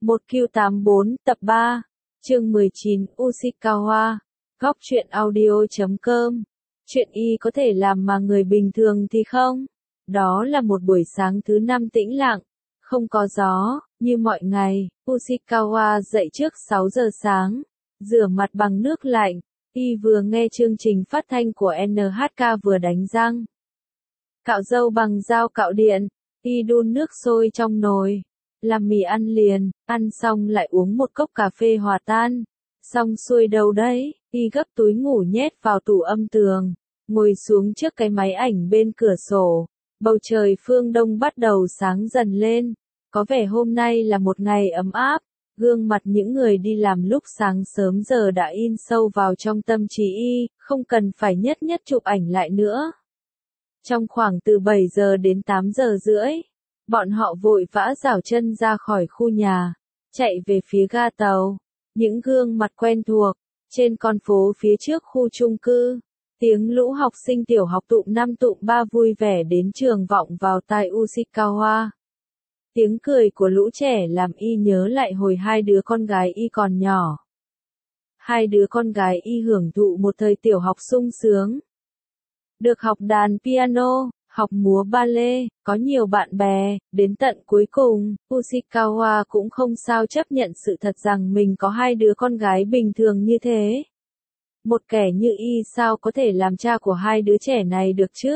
1Q84 tập 3, chương 19 Usikawa, góc truyện audio.com. Chuyện y có thể làm mà người bình thường thì không. Đó là một buổi sáng thứ năm tĩnh lặng, không có gió, như mọi ngày. Usikawa dậy trước 6 giờ sáng, rửa mặt bằng nước lạnh. Y vừa nghe chương trình phát thanh của NHK vừa đánh răng. Cạo râu bằng dao cạo điện. Y đun nước sôi trong nồi, làm mì ăn liền, ăn xong lại uống một cốc cà phê hòa tan. Xong xuôi đâu đấy, Y gấp túi ngủ nhét vào tủ âm tường, ngồi xuống trước cái máy ảnh bên cửa sổ. Bầu trời phương Đông bắt đầu sáng dần lên, có vẻ hôm nay là một ngày ấm áp. Gương mặt những người đi làm lúc sáng sớm giờ đã in sâu vào trong tâm trí Y, không cần phải nhất nhất chụp ảnh lại nữa. Trong khoảng từ 7 giờ đến 8 giờ rưỡi, bọn họ vội vã rảo chân ra khỏi khu nhà, chạy về phía ga tàu. Những gương mặt quen thuộc, trên con phố phía trước khu chung cư, tiếng lũ học sinh tiểu học tụm 5 tụm 3 vui vẻ đến trường vọng vào tai Usikawa. Tiếng cười của lũ trẻ làm Y nhớ lại hồi hai đứa con gái Y còn nhỏ. Hai đứa con gái Y hưởng thụ một thời tiểu học sung sướng. Được học đàn piano, học múa ballet, có nhiều bạn bè, đến tận cuối cùng, Usikawa cũng không sao chấp nhận sự thật rằng mình có hai đứa con gái bình thường như thế. Một kẻ như Y sao có thể làm cha của hai đứa trẻ này được chứ?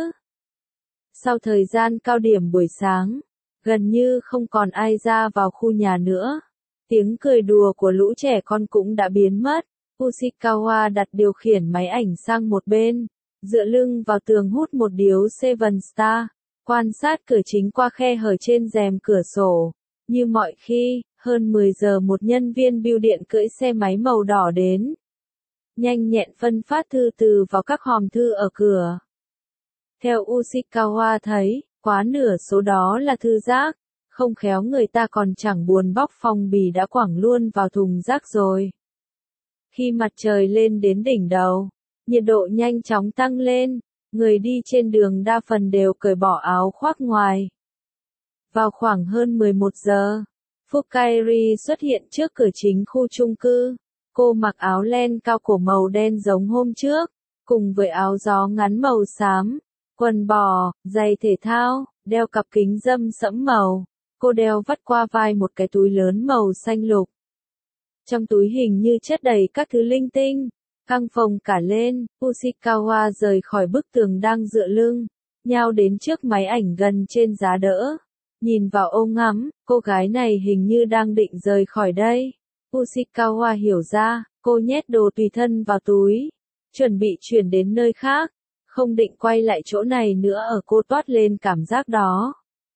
Sau thời gian cao điểm buổi sáng, gần như không còn ai ra vào khu nhà nữa. Tiếng cười đùa của lũ trẻ con cũng đã biến mất. Usikawa đặt điều khiển máy ảnh sang một bên, dựa lưng vào tường hút một điếu Seven Star, quan sát cửa chính qua khe hở trên rèm cửa sổ. Như mọi khi, hơn 10 giờ một nhân viên bưu điện cưỡi xe máy màu đỏ đến. Nhanh nhẹn phân phát thư từ vào các hòm thư ở cửa. Theo Usikawa thấy, quá nửa số đó là thư rác, không khéo người ta còn chẳng buồn bóc phong bì đã quẳng luôn vào thùng rác rồi. Khi mặt trời lên đến đỉnh đầu, nhiệt độ nhanh chóng tăng lên, người đi trên đường đa phần đều cởi bỏ áo khoác ngoài. Vào khoảng hơn 11 giờ, Fukairi xuất hiện trước cửa chính khu chung cư. Cô mặc áo len cao cổ màu đen giống hôm trước, cùng với áo gió ngắn màu xám, quần bò, giày thể thao, đeo cặp kính râm sẫm màu. Cô đeo vắt qua vai một cái túi lớn màu xanh lục. Trong túi hình như chất đầy các thứ linh tinh. Căng phồng cả lên, Usikawa rời khỏi bức tường đang dựa lưng, nhao đến trước máy ảnh gần trên giá đỡ. Nhìn vào ô ngắm, cô gái này hình như đang định rời khỏi đây. Usikawa hiểu ra, cô nhét đồ tùy thân vào túi, chuẩn bị chuyển đến nơi khác, không định quay lại chỗ này nữa. Ở cô toát lên cảm giác đó.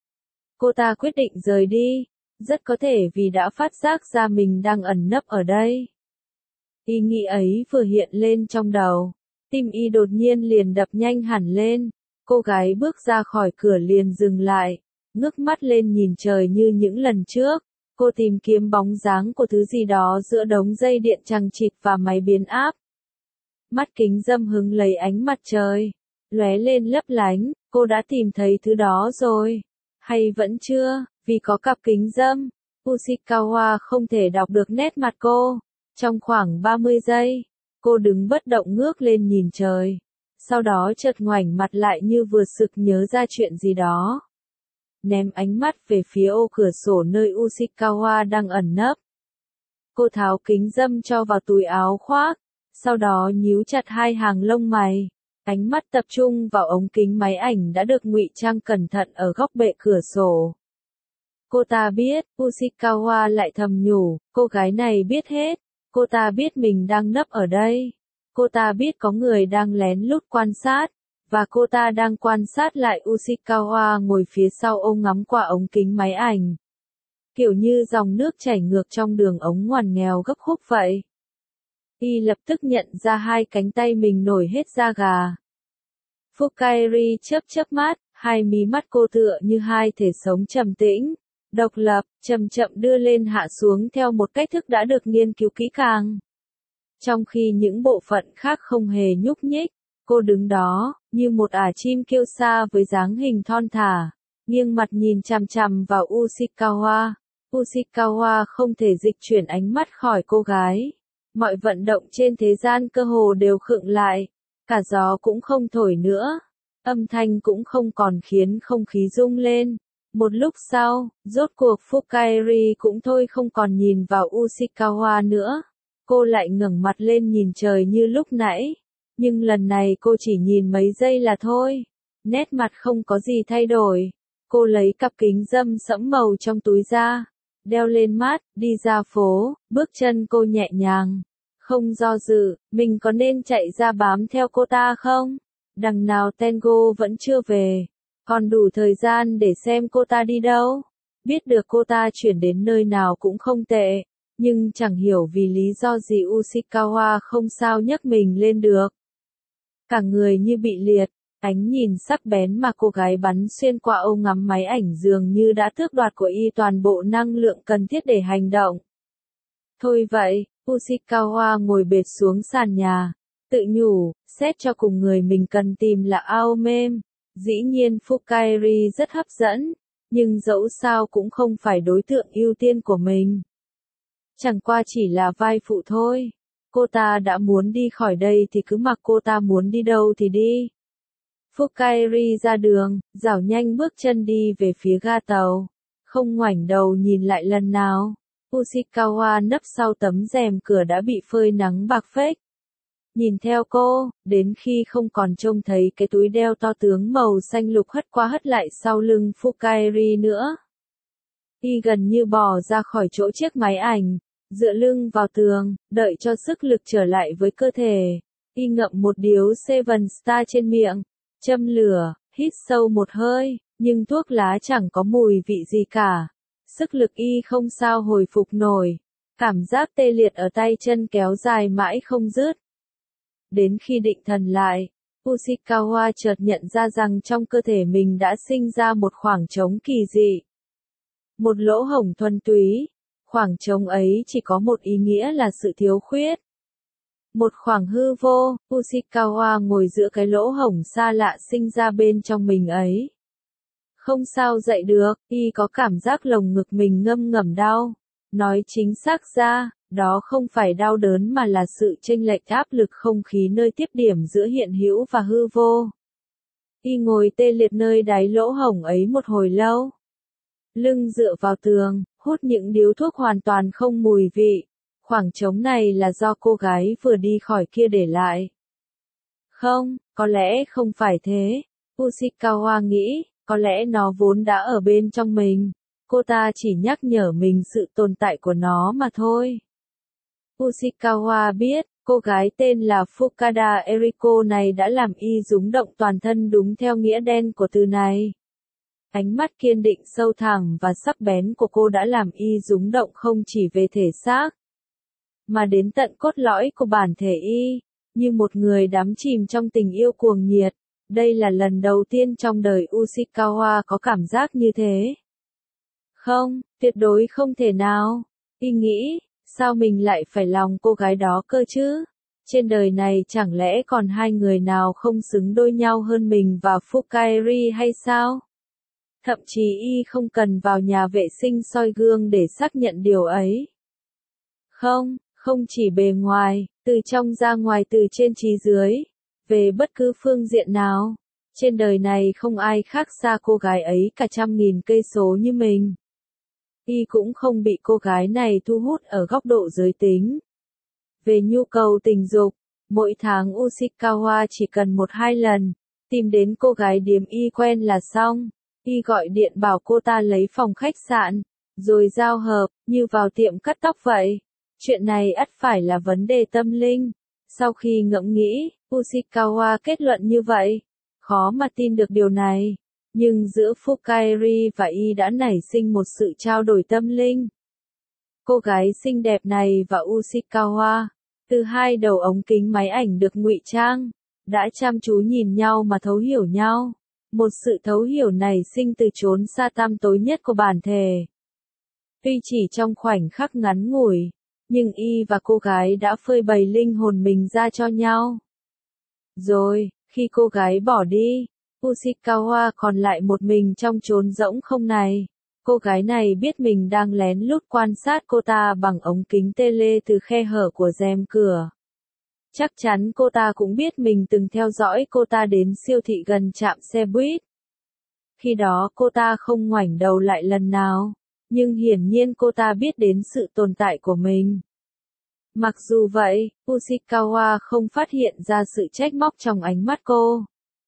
Cô ta quyết định rời đi, rất có thể vì đã phát giác ra mình đang ẩn nấp ở đây. Ý nghĩ ấy vừa hiện lên trong đầu, tim Y đột nhiên liền đập nhanh hẳn lên. Cô gái bước ra khỏi cửa liền dừng lại, ngước mắt lên nhìn trời như những lần trước. Cô tìm kiếm bóng dáng của thứ gì đó giữa đống dây điện chằng chịt và máy biến áp. Mắt kính râm hứng lấy ánh mặt trời, lóe lên lấp lánh. Cô đã tìm thấy thứ đó rồi, hay vẫn chưa? Vì có cặp kính râm, Usikawa không thể đọc được nét mặt cô. Trong khoảng 30 giây, cô đứng bất động ngước lên nhìn trời, sau đó chợt ngoảnh mặt lại như vừa sực nhớ ra chuyện gì đó. Ném ánh mắt về phía ô cửa sổ nơi Usikawa đang ẩn nấp. Cô tháo kính râm cho vào túi áo khoác, sau đó nhíu chặt hai hàng lông mày. Ánh mắt tập trung vào ống kính máy ảnh đã được ngụy trang cẩn thận ở góc bệ cửa sổ. Cô ta biết, Usikawa lại thầm nhủ, cô gái này biết hết. Cô ta biết mình đang nấp ở đây. Cô ta biết có người đang lén lút quan sát, và cô ta đang quan sát lại Usikawa ngồi phía sau ô ngắm qua ống kính máy ảnh. Kiểu như dòng nước chảy ngược trong đường ống ngoằn nghèo gấp khúc vậy. Y lập tức nhận ra hai cánh tay mình nổi hết da gà. Fukairi chớp mắt, hai mí mắt cô tựa như hai thể sống trầm tĩnh, độc lập, chậm chậm đưa lên hạ xuống theo một cách thức đã được nghiên cứu kỹ càng. Trong khi những bộ phận khác không hề nhúc nhích, cô đứng đó, như một ả chim kêu sa với dáng hình thon thả, nghiêng mặt nhìn chằm chằm vào Usikawa. Ushikawa không thể dịch chuyển ánh mắt khỏi cô gái. Mọi vận động trên thế gian cơ hồ đều khựng lại. Cả gió cũng không thổi nữa. Âm thanh cũng không còn khiến không khí rung lên. Một lúc sau, rốt cuộc Fukairi cũng thôi không còn nhìn vào Ushikawa nữa. Cô lại ngẩng mặt lên nhìn trời như lúc nãy. Nhưng lần này cô chỉ nhìn mấy giây là thôi. Nét mặt không có gì thay đổi. Cô lấy cặp kính râm sẫm màu trong túi ra. Đeo lên mắt, đi ra phố, bước chân cô nhẹ nhàng. Không do dự, mình có nên chạy ra bám theo cô ta không? Đằng nào Tengo vẫn chưa về. Còn đủ thời gian để xem cô ta đi đâu. Biết được cô ta chuyển đến nơi nào cũng không tệ. Nhưng chẳng hiểu vì lý do gì Ushikawa không sao nhấc mình lên được. Cả người như bị liệt, ánh nhìn sắc bén mà cô gái bắn xuyên qua âu ngắm máy ảnh dường như đã tước đoạt của y toàn bộ năng lượng cần thiết để hành động. Thôi vậy, Ushikawa ngồi bệt xuống sàn nhà, tự nhủ, xét cho cùng người mình cần tìm là Aomem. Dĩ nhiên Fukairi rất hấp dẫn, nhưng dẫu sao cũng không phải đối tượng ưu tiên của mình. Chẳng qua chỉ là vai phụ thôi. Cô ta đã muốn đi khỏi đây thì cứ mặc cô ta muốn đi đâu thì đi. Fukairi ra đường, dảo nhanh bước chân đi về phía ga tàu. Không ngoảnh đầu nhìn lại lần nào. Ushikawa nấp sau tấm rèm cửa đã bị phơi nắng bạc phếch. Nhìn theo cô, đến khi không còn trông thấy cái túi đeo to tướng màu xanh lục hất qua hất lại sau lưng Fukairi nữa. Y gần như bò ra khỏi chỗ chiếc máy ảnh, dựa lưng vào tường, đợi cho sức lực trở lại với cơ thể. Y ngậm một điếu Seven Star trên miệng, châm lửa, hít sâu một hơi, nhưng thuốc lá chẳng có mùi vị gì cả. Sức lực Y không sao hồi phục nổi. Cảm giác tê liệt ở tay chân kéo dài mãi không dứt. Đến khi định thần lại, Ushikawa chợt nhận ra rằng trong cơ thể mình đã sinh ra một khoảng trống kỳ dị. Một lỗ hổng thuần túy. Khoảng trống ấy chỉ có một ý nghĩa là sự thiếu khuyết. Một khoảng hư vô, Ushikawa ngồi giữa cái lỗ hổng xa lạ sinh ra bên trong mình ấy. Không sao dậy được, Y có cảm giác lồng ngực mình ngâm ngầm đau. Nói chính xác ra, đó không phải đau đớn mà là sự chênh lệch áp lực không khí nơi tiếp điểm giữa hiện hữu và hư vô. Y ngồi tê liệt nơi đáy lỗ hổng ấy một hồi lâu. Lưng dựa vào tường, hút những điếu thuốc hoàn toàn không mùi vị. Khoảng trống này là do cô gái vừa đi khỏi kia để lại. Không, có lẽ không phải thế. Ushikawa nghĩ, có lẽ nó vốn đã ở bên trong mình. Cô ta chỉ nhắc nhở mình sự tồn tại của nó mà thôi. Ushikawa biết, cô gái tên là Fukada Eriko này đã làm Y rúng động toàn thân đúng theo nghĩa đen của từ này. Ánh mắt kiên định sâu thẳm và sắc bén của cô đã làm Y rúng động không chỉ về thể xác, mà đến tận cốt lõi của bản thể Y, như một người đắm chìm trong tình yêu cuồng nhiệt. Đây là lần đầu tiên trong đời Ushikawa có cảm giác như thế. Không, tuyệt đối không thể nào. Y nghĩ, sao mình lại phải lòng cô gái đó cơ chứ? Trên đời này chẳng lẽ còn hai người nào không xứng đôi nhau hơn mình và Fukairi hay sao? Thậm chí Y không cần vào nhà vệ sinh soi gương để xác nhận điều ấy. Không, không chỉ bề ngoài, từ trong ra ngoài, từ trên chí dưới, về bất cứ phương diện nào. Trên đời này không ai khác xa cô gái ấy cả 100.000 cây số như mình. Y cũng không bị cô gái này thu hút ở góc độ giới tính. Về nhu cầu tình dục, mỗi tháng Ushikawa chỉ cần 1-2 lần, tìm đến cô gái điếm Y quen là xong. Y gọi điện bảo cô ta lấy phòng khách sạn, rồi giao hợp, như vào tiệm cắt tóc vậy. Chuyện này ắt phải là vấn đề tâm linh. Sau khi ngẫm nghĩ, Ushikawa kết luận như vậy. Khó mà tin được điều này. Nhưng giữa Fukairi và Y đã nảy sinh một sự trao đổi tâm linh. Cô gái xinh đẹp này và Ushikawa, từ hai đầu ống kính máy ảnh được ngụy trang, đã chăm chú nhìn nhau mà thấu hiểu nhau. Một sự thấu hiểu nảy sinh từ chốn xa tăm tối nhất của bản thể. Tuy chỉ trong khoảnh khắc ngắn ngủi, nhưng Y và cô gái đã phơi bày linh hồn mình ra cho nhau. Rồi, khi cô gái bỏ đi, Ushikawa còn lại một mình trong chốn rỗng không này. Cô gái này biết mình đang lén lút quan sát cô ta bằng ống kính tele từ khe hở của rèm cửa. Chắc chắn cô ta cũng biết mình từng theo dõi cô ta đến siêu thị gần trạm xe buýt. Khi đó cô ta không ngoảnh đầu lại lần nào, nhưng hiển nhiên cô ta biết đến sự tồn tại của mình. Mặc dù vậy, Ushikawa không phát hiện ra sự trách móc trong ánh mắt cô.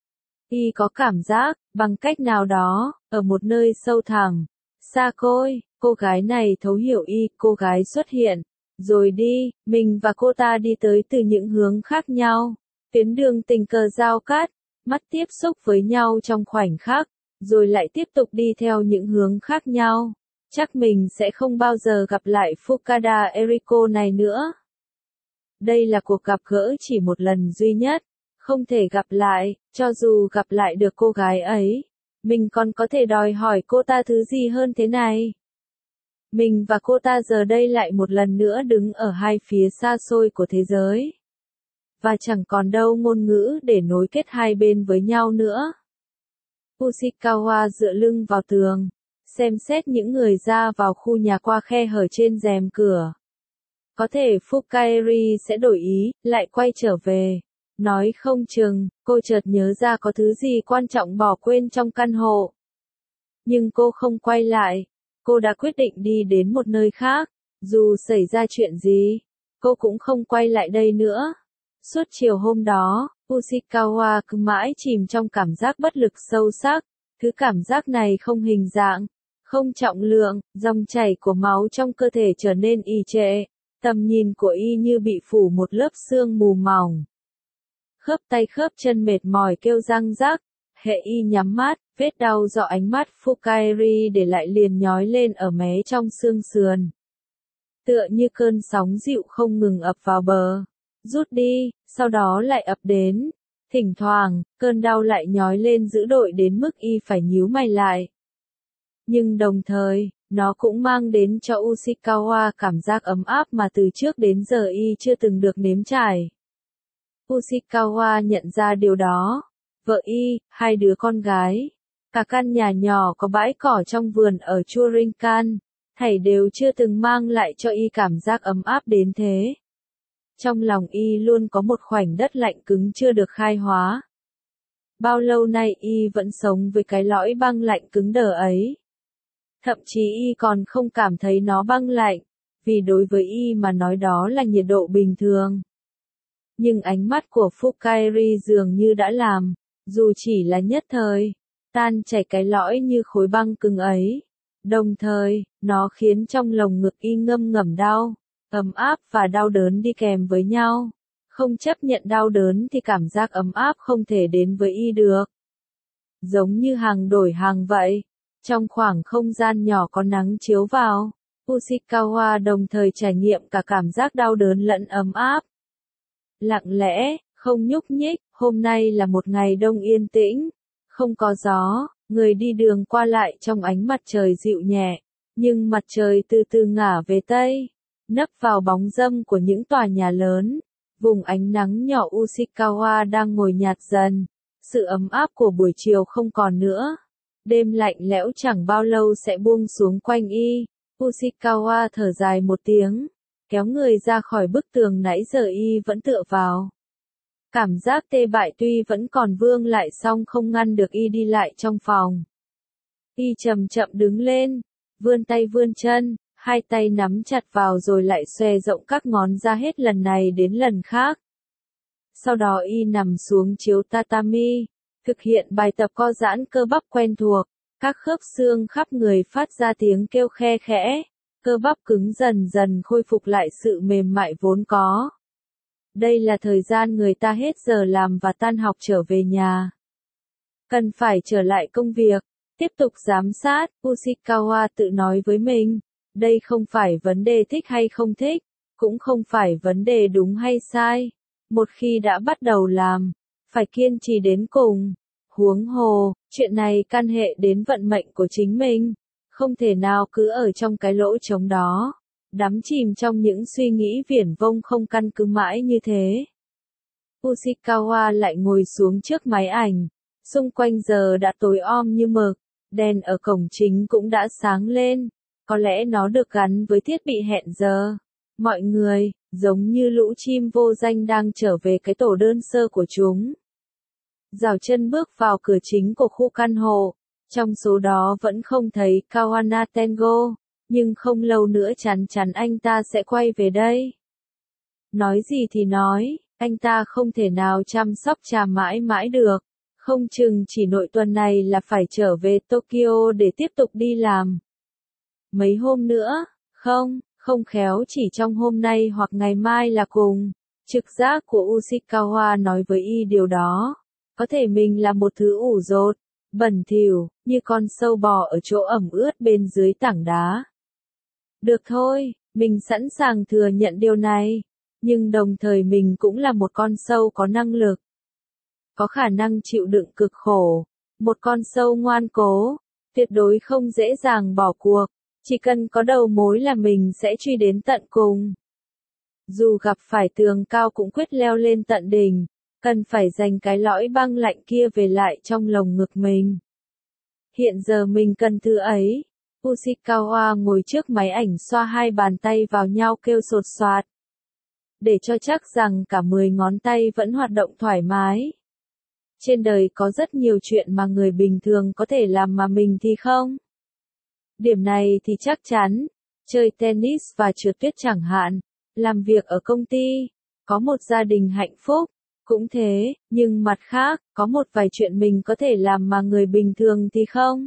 Y có cảm giác, bằng cách nào đó, ở một nơi sâu thẳm, xa xôi, cô gái này thấu hiểu Y, cô gái xuất hiện, rồi đi, mình và cô ta đi tới từ những hướng khác nhau. Tuyến đường tình cờ giao cắt, mắt tiếp xúc với nhau trong khoảnh khắc, rồi lại tiếp tục đi theo những hướng khác nhau. Chắc mình sẽ không bao giờ gặp lại Fukada Eriko này nữa. Đây là cuộc gặp gỡ chỉ một lần duy nhất, không thể gặp lại, cho dù gặp lại được cô gái ấy. Mình còn có thể đòi hỏi cô ta thứ gì hơn thế này? Mình và cô ta giờ đây lại một lần nữa đứng ở hai phía xa xôi của thế giới. Và chẳng còn đâu ngôn ngữ để nối kết hai bên với nhau nữa. Ushikawa dựa lưng vào tường, xem xét những người ra vào khu nhà qua khe hở trên rèm cửa. Có thể Fukaeri sẽ đổi ý, lại quay trở về. Nói không chừng, cô chợt nhớ ra có thứ gì quan trọng bỏ quên trong căn hộ. Nhưng cô không quay lại. Cô đã quyết định đi đến một nơi khác. Dù xảy ra chuyện gì, cô cũng không quay lại đây nữa. Suốt chiều hôm đó, Ushikawa cứ mãi chìm trong cảm giác bất lực sâu sắc. Thứ cảm giác này không hình dạng, không trọng lượng, dòng chảy của máu trong cơ thể trở nên ì trệ. Tầm nhìn của Y như bị phủ một lớp sương mù mỏng. Khớp tay khớp chân mệt mỏi kêu răng rắc. Hệ Y nhắm mắt, vết đau do ánh mắt Fukaeri để lại liền nhói lên ở mé trong xương sườn. Tựa như cơn sóng dịu không ngừng ập vào bờ, rút đi, sau đó lại ập đến. Thỉnh thoảng, cơn đau lại nhói lên dữ dội đến mức Y phải nhíu mày lại. Nhưng đồng thời, nó cũng mang đến cho Ushikawa cảm giác ấm áp mà từ trước đến giờ Y chưa từng được nếm trải. Ushikawa nhận ra điều đó. Vợ Y, hai đứa con gái, cả căn nhà nhỏ có bãi cỏ trong vườn ở Churinkan, thảy đều chưa từng mang lại cho Y cảm giác ấm áp đến thế. Trong lòng Y luôn có một khoảnh đất lạnh cứng chưa được khai hóa. Bao lâu nay Y vẫn sống với cái lõi băng lạnh cứng đờ ấy. Thậm chí Y còn không cảm thấy nó băng lạnh, vì đối với Y mà nói đó là nhiệt độ bình thường. Nhưng ánh mắt của Fukaeri dường như đã làm, dù chỉ là nhất thời, tan chảy cái lõi như khối băng cứng ấy. Đồng thời, nó khiến trong lồng ngực Y ngâm ngầm đau, ấm áp và đau đớn đi kèm với nhau. Không chấp nhận đau đớn thì cảm giác ấm áp không thể đến với Y được. Giống như hàng đổi hàng vậy. Trong khoảng không gian nhỏ có nắng chiếu vào, Ushikawa đồng thời trải nghiệm cả cảm giác đau đớn lẫn ấm áp. Lặng lẽ, không nhúc nhích, hôm nay là một ngày đông yên tĩnh, không có gió, người đi đường qua lại trong ánh mặt trời dịu nhẹ, nhưng mặt trời từ từ ngả về tây, nấp vào bóng râm của những tòa nhà lớn. Vùng ánh nắng nhỏ Ushikawa đang ngồi nhạt dần, sự ấm áp của buổi chiều không còn nữa. Đêm lạnh lẽo chẳng bao lâu sẽ buông xuống quanh Y. Ushikawa thở dài một tiếng, kéo người ra khỏi bức tường nãy giờ Y vẫn tựa vào. Cảm giác tê bại tuy vẫn còn vương lại song không ngăn được Y đi lại trong phòng. Y chậm chậm đứng lên, vươn tay vươn chân, hai tay nắm chặt vào rồi lại xòe rộng các ngón ra hết lần này đến lần khác. Sau đó Y nằm xuống chiếu tatami, thực hiện bài tập co giãn cơ bắp quen thuộc, các khớp xương khắp người phát ra tiếng kêu khe khẽ, cơ bắp cứng dần dần khôi phục lại sự mềm mại vốn có. Đây là thời gian người ta hết giờ làm và tan học trở về nhà. Cần phải trở lại công việc, tiếp tục giám sát, Ushikawa tự nói với mình. Đây không phải vấn đề thích hay không thích, cũng không phải vấn đề đúng hay sai. Một khi đã bắt đầu làm, phải kiên trì đến cùng. Huống hồ, chuyện này căn hệ đến vận mệnh của chính mình. Không thể nào cứ ở trong cái lỗ trống đó, đắm chìm trong những suy nghĩ viển vông không căn cứ mãi như thế. Ushikawa lại ngồi xuống trước máy ảnh. Xung quanh giờ đã tối om như mực. Đèn ở cổng chính cũng đã sáng lên, có lẽ nó được gắn với thiết bị hẹn giờ. Mọi người, giống như lũ chim vô danh đang trở về cái tổ đơn sơ của chúng. Rào chân bước vào cửa chính của khu căn hộ, trong số đó vẫn không thấy Kawana Tengo, nhưng không lâu nữa chắn chắn anh ta sẽ quay về đây. Nói gì thì nói, anh ta không thể nào chăm sóc Trà mãi mãi được, không chừng chỉ nội tuần này là phải trở về Tokyo để tiếp tục đi làm. Mấy hôm nữa, không khéo chỉ trong hôm nay hoặc ngày mai là cùng. Trực giác của Ushikawa nói với y điều đó. Có thể mình là một thứ ủ dột, bẩn thỉu, như con sâu bò ở chỗ ẩm ướt bên dưới tảng đá. Được thôi, mình sẵn sàng thừa nhận điều này, nhưng đồng thời mình cũng là một con sâu có năng lực. Có khả năng chịu đựng cực khổ, một con sâu ngoan cố, tuyệt đối không dễ dàng bỏ cuộc, chỉ cần có đầu mối là mình sẽ truy đến tận cùng. Dù gặp phải tường cao cũng quyết leo lên tận đỉnh, cần phải giành cái lõi băng lạnh kia về lại trong lồng ngực mình. Hiện giờ mình cần thứ ấy. Ushikawa ngồi trước máy ảnh xoa hai bàn tay vào nhau kêu sột soạt. Để cho chắc rằng cả 10 ngón tay vẫn hoạt động thoải mái. Trên đời có rất nhiều chuyện mà người bình thường có thể làm mà mình thì không. Điểm này thì chắc chắn, chơi tennis và trượt tuyết chẳng hạn, làm việc ở công ty, có một gia đình hạnh phúc, cũng thế, nhưng mặt khác, có một vài chuyện mình có thể làm mà người bình thường thì không.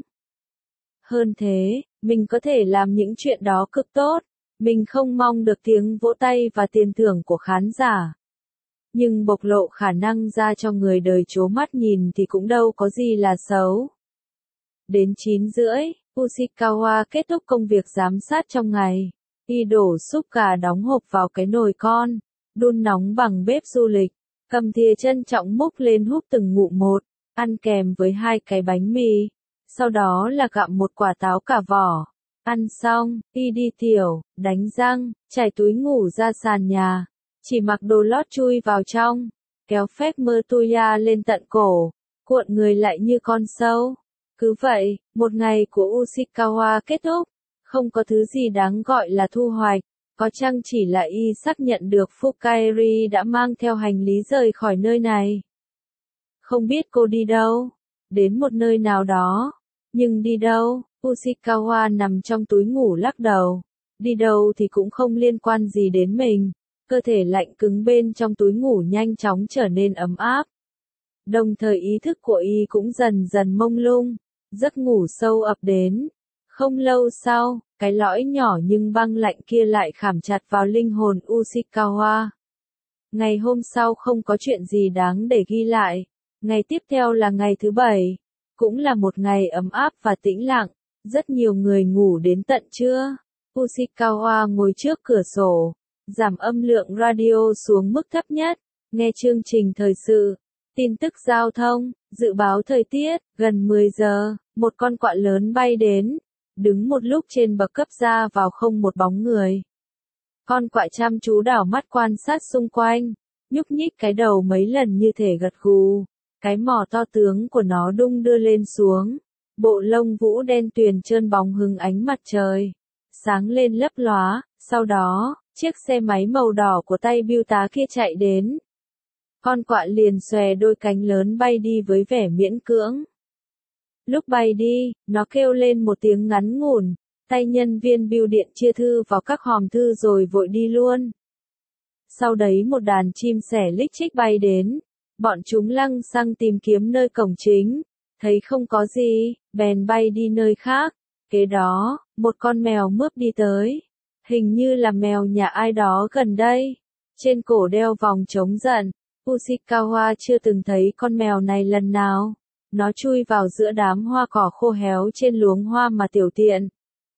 Hơn thế, mình có thể làm những chuyện đó cực tốt, mình không mong được tiếng vỗ tay và tiền thưởng của khán giả. Nhưng bộc lộ khả năng ra cho người đời trố mắt nhìn thì cũng đâu có gì là xấu. Đến 9:30, Ushikawa kết thúc công việc giám sát trong ngày. Y đổ súp gà đóng hộp vào cái nồi con, đun nóng bằng bếp du lịch, cầm thìa trân trọng múc lên húp từng ngụm một, ăn kèm với 2 cái bánh mì. Sau đó là gặm một quả táo cả vỏ. Ăn xong, y đi tiểu, đánh răng, trải túi ngủ ra sàn nhà. Chỉ mặc đồ lót chui vào trong, kéo phép mơ tuya lên tận cổ, cuộn người lại như con sâu. Cứ vậy, một ngày của Ushikawa kết thúc. Không có thứ gì đáng gọi là thu hoạch, có chăng chỉ là y xác nhận được Fukaeri đã mang theo hành lý rời khỏi nơi này. Không biết cô đi đâu, đến một nơi nào đó, nhưng đi đâu, Ushikawa nằm trong túi ngủ lắc đầu. Đi đâu thì cũng không liên quan gì đến mình, cơ thể lạnh cứng bên trong túi ngủ nhanh chóng trở nên ấm áp. Đồng thời ý thức của y cũng dần dần mông lung, giấc ngủ sâu ập đến. Không lâu sau, cái lõi nhỏ nhưng băng lạnh kia lại khảm chặt vào linh hồn Ushikawa. Ngày hôm sau không có chuyện gì đáng để ghi lại. Ngày tiếp theo là ngày thứ 7. Cũng là một ngày ấm áp và tĩnh lặng. Rất nhiều người ngủ đến tận trưa. Ushikawa ngồi trước cửa sổ, giảm âm lượng radio xuống mức thấp nhất, nghe chương trình thời sự, tin tức giao thông, dự báo thời tiết. Gần 10 giờ, một con quạ lớn bay đến, đứng một lúc trên bậc cấp ra vào không một bóng người. Con quạ chăm chú đảo mắt quan sát xung quanh, nhúc nhích cái đầu mấy lần như thể gật gù. Cái mỏ to tướng của nó đung đưa lên xuống, bộ lông vũ đen tuyền trơn bóng hứng ánh mặt trời, sáng lên lấp lóa. Sau đó, chiếc xe máy màu đỏ của tay bưu tá kia chạy đến. Con quạ liền xòe đôi cánh lớn bay đi với vẻ miễn cưỡng. Lúc bay đi, nó kêu lên một tiếng ngắn ngủn, tay nhân viên bưu điện chia thư vào các hòm thư rồi vội đi luôn. Sau đấy một đàn chim sẻ lích chích bay đến, bọn chúng lăng xăng tìm kiếm nơi cổng chính, thấy không có gì, bèn bay đi nơi khác. Kế đó, một con mèo mướp đi tới, hình như là mèo nhà ai đó gần đây, trên cổ đeo vòng chống giận. Ushikawa chưa từng thấy con mèo này lần nào. Nó chui vào giữa đám hoa cỏ khô héo trên luống hoa mà tiểu tiện.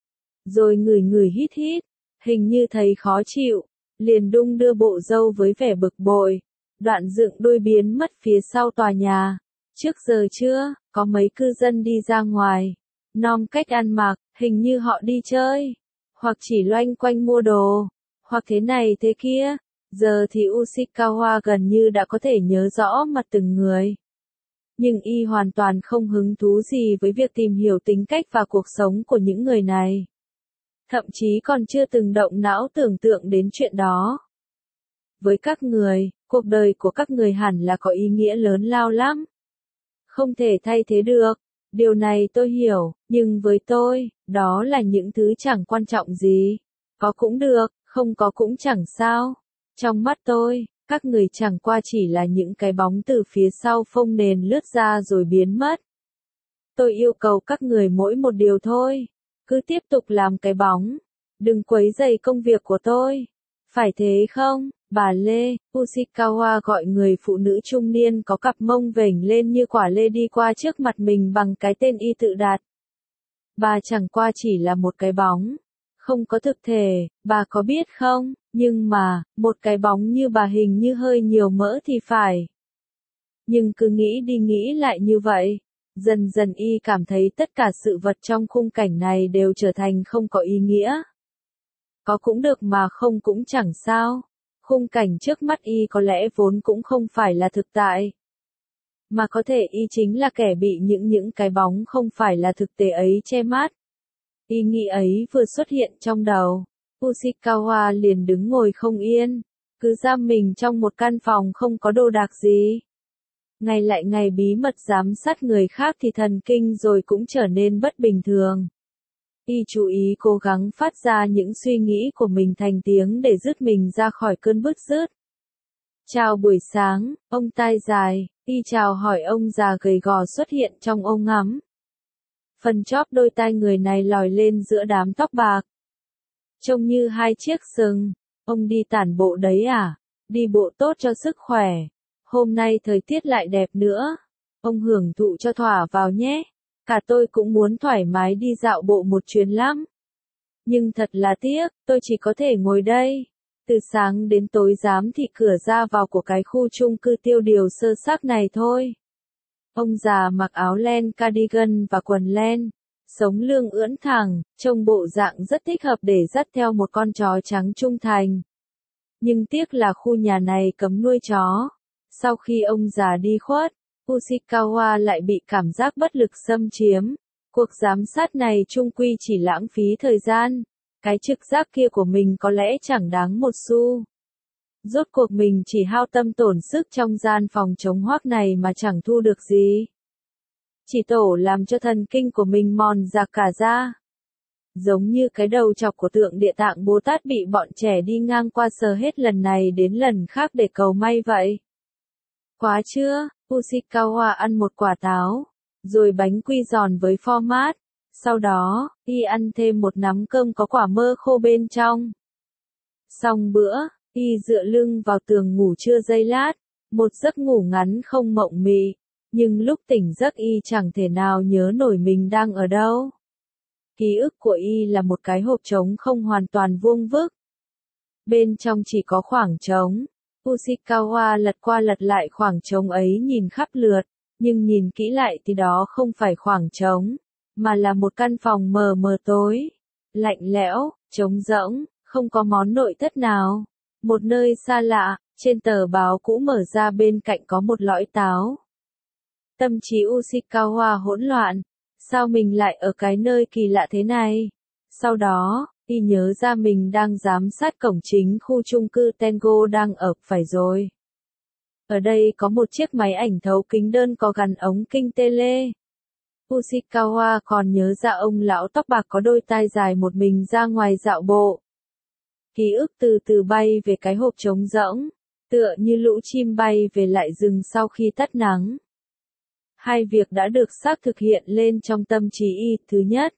Rồi ngửi ngửi hít hít, hình như thấy khó chịu, liền đung đưa bộ râu với vẻ bực bội. Đoạn dựng đuôi biến mất phía sau tòa nhà. Trước giờ trưa, có mấy cư dân đi ra ngoài. Nom cách ăn mặc, hình như họ đi chơi, hoặc chỉ loanh quanh mua đồ, hoặc thế này thế kia. Giờ thì Ushikawa gần như đã có thể nhớ rõ mặt từng người. Nhưng y hoàn toàn không hứng thú gì với việc tìm hiểu tính cách và cuộc sống của những người này. Thậm chí còn chưa từng động não tưởng tượng đến chuyện đó. Với các người, cuộc đời của các người hẳn là có ý nghĩa lớn lao lắm. Không thể thay thế được. Điều này tôi hiểu, nhưng với tôi, đó là những thứ chẳng quan trọng gì. Có cũng được, không có cũng chẳng sao. Trong mắt tôi, các người chẳng qua chỉ là những cái bóng từ phía sau phông nền lướt ra rồi biến mất. Tôi yêu cầu các người mỗi một điều thôi. Cứ tiếp tục làm cái bóng. Đừng quấy rầy công việc của tôi. Phải thế không, bà Lê? Ushikawa gọi người phụ nữ trung niên có cặp mông vểnh lên như quả lê đi qua trước mặt mình bằng cái tên y tự đặt. Bà chẳng qua chỉ là một cái bóng. Không có thực thể, bà có biết không? Nhưng mà, một cái bóng như bà hình như hơi nhiều mỡ thì phải. Nhưng cứ nghĩ đi nghĩ lại như vậy. Dần dần y cảm thấy tất cả sự vật trong khung cảnh này đều trở thành không có ý nghĩa. Có cũng được mà không cũng chẳng sao. Khung cảnh trước mắt y có lẽ vốn cũng không phải là thực tại. Mà có thể y chính là kẻ bị những cái bóng không phải là thực tế ấy che mắt. Ý nghĩ ấy vừa xuất hiện trong đầu. Ushikawa liền đứng ngồi không yên. Cứ giam mình trong một căn phòng không có đồ đạc gì. Ngày lại ngày bí mật giám sát người khác thì thần kinh rồi cũng trở nên bất bình thường. Y chú ý cố gắng phát ra những suy nghĩ của mình thành tiếng để dứt mình ra khỏi cơn bứt rứt. Chào buổi sáng, ông tai dài, y chào hỏi ông già gầy gò xuất hiện trong ôm ngắm. Phần chóp đôi tai người này lòi lên giữa đám tóc bạc. Trông như hai chiếc sừng. Ông đi tản bộ đấy à? Đi bộ tốt cho sức khỏe. Hôm nay thời tiết lại đẹp nữa. Ông hưởng thụ cho thỏa vào nhé. Cả tôi cũng muốn thoải mái đi dạo bộ một chuyến lắm. Nhưng thật là tiếc, tôi chỉ có thể ngồi đây. Từ sáng đến tối giám thị cửa ra vào của cái khu chung cư tiêu điều sơ xác này thôi. Ông già mặc áo len cardigan và quần len. Sống lưng ưỡn thẳng, trông bộ dạng rất thích hợp để dắt theo một con chó trắng trung thành. Nhưng tiếc là khu nhà này cấm nuôi chó. Sau khi ông già đi khuất, Ushikawa lại bị cảm giác bất lực xâm chiếm. Cuộc giám sát này chung quy chỉ lãng phí thời gian. Cái trực giác kia của mình có lẽ chẳng đáng một xu. Rốt cuộc mình chỉ hao tâm tổn sức trong gian phòng chống hoác này mà chẳng thu được gì. Chỉ tổ làm cho thần kinh của mình mòn rạc cả ra. Giống như cái đầu chọc của tượng Địa Tạng Bồ Tát bị bọn trẻ đi ngang qua sờ hết lần này đến lần khác để cầu may vậy. Quá chưa? Ushikawa ăn một quả táo, rồi bánh quy giòn với format. Sau đó, y ăn thêm một nắm cơm có quả mơ khô bên trong. Xong bữa, y dựa lưng vào tường ngủ trưa giây lát, một giấc ngủ ngắn không mộng mị. Nhưng lúc tỉnh giấc y chẳng thể nào nhớ nổi mình đang ở đâu. Ký ức của y là một cái hộp trống không hoàn toàn vuông vức. Bên trong chỉ có khoảng trống. Ushikawa lật qua lật lại khoảng trống ấy nhìn khắp lượt, nhưng nhìn kỹ lại thì đó không phải khoảng trống, mà là một căn phòng mờ mờ tối, lạnh lẽo, trống rỗng, không có món nội thất nào. Một nơi xa lạ, trên tờ báo cũ mở ra bên cạnh có một lõi táo. Tâm trí Ushikawa hỗn loạn, sao mình lại ở cái nơi kỳ lạ thế này? Sau đó, y nhớ ra mình đang giám sát cổng chính khu chung cư Tengo đang ở, phải rồi. Ở đây có một chiếc máy ảnh thấu kính đơn có gắn ống kinh tele. Ushikawa còn nhớ ra ông lão tóc bạc có đôi tai dài một mình ra ngoài dạo bộ. Ký ức từ từ bay về cái hộp trống rỗng, tựa như lũ chim bay về lại rừng sau khi tắt nắng. Hai việc đã được xác thực hiện lên trong tâm trí y. Thứ nhất,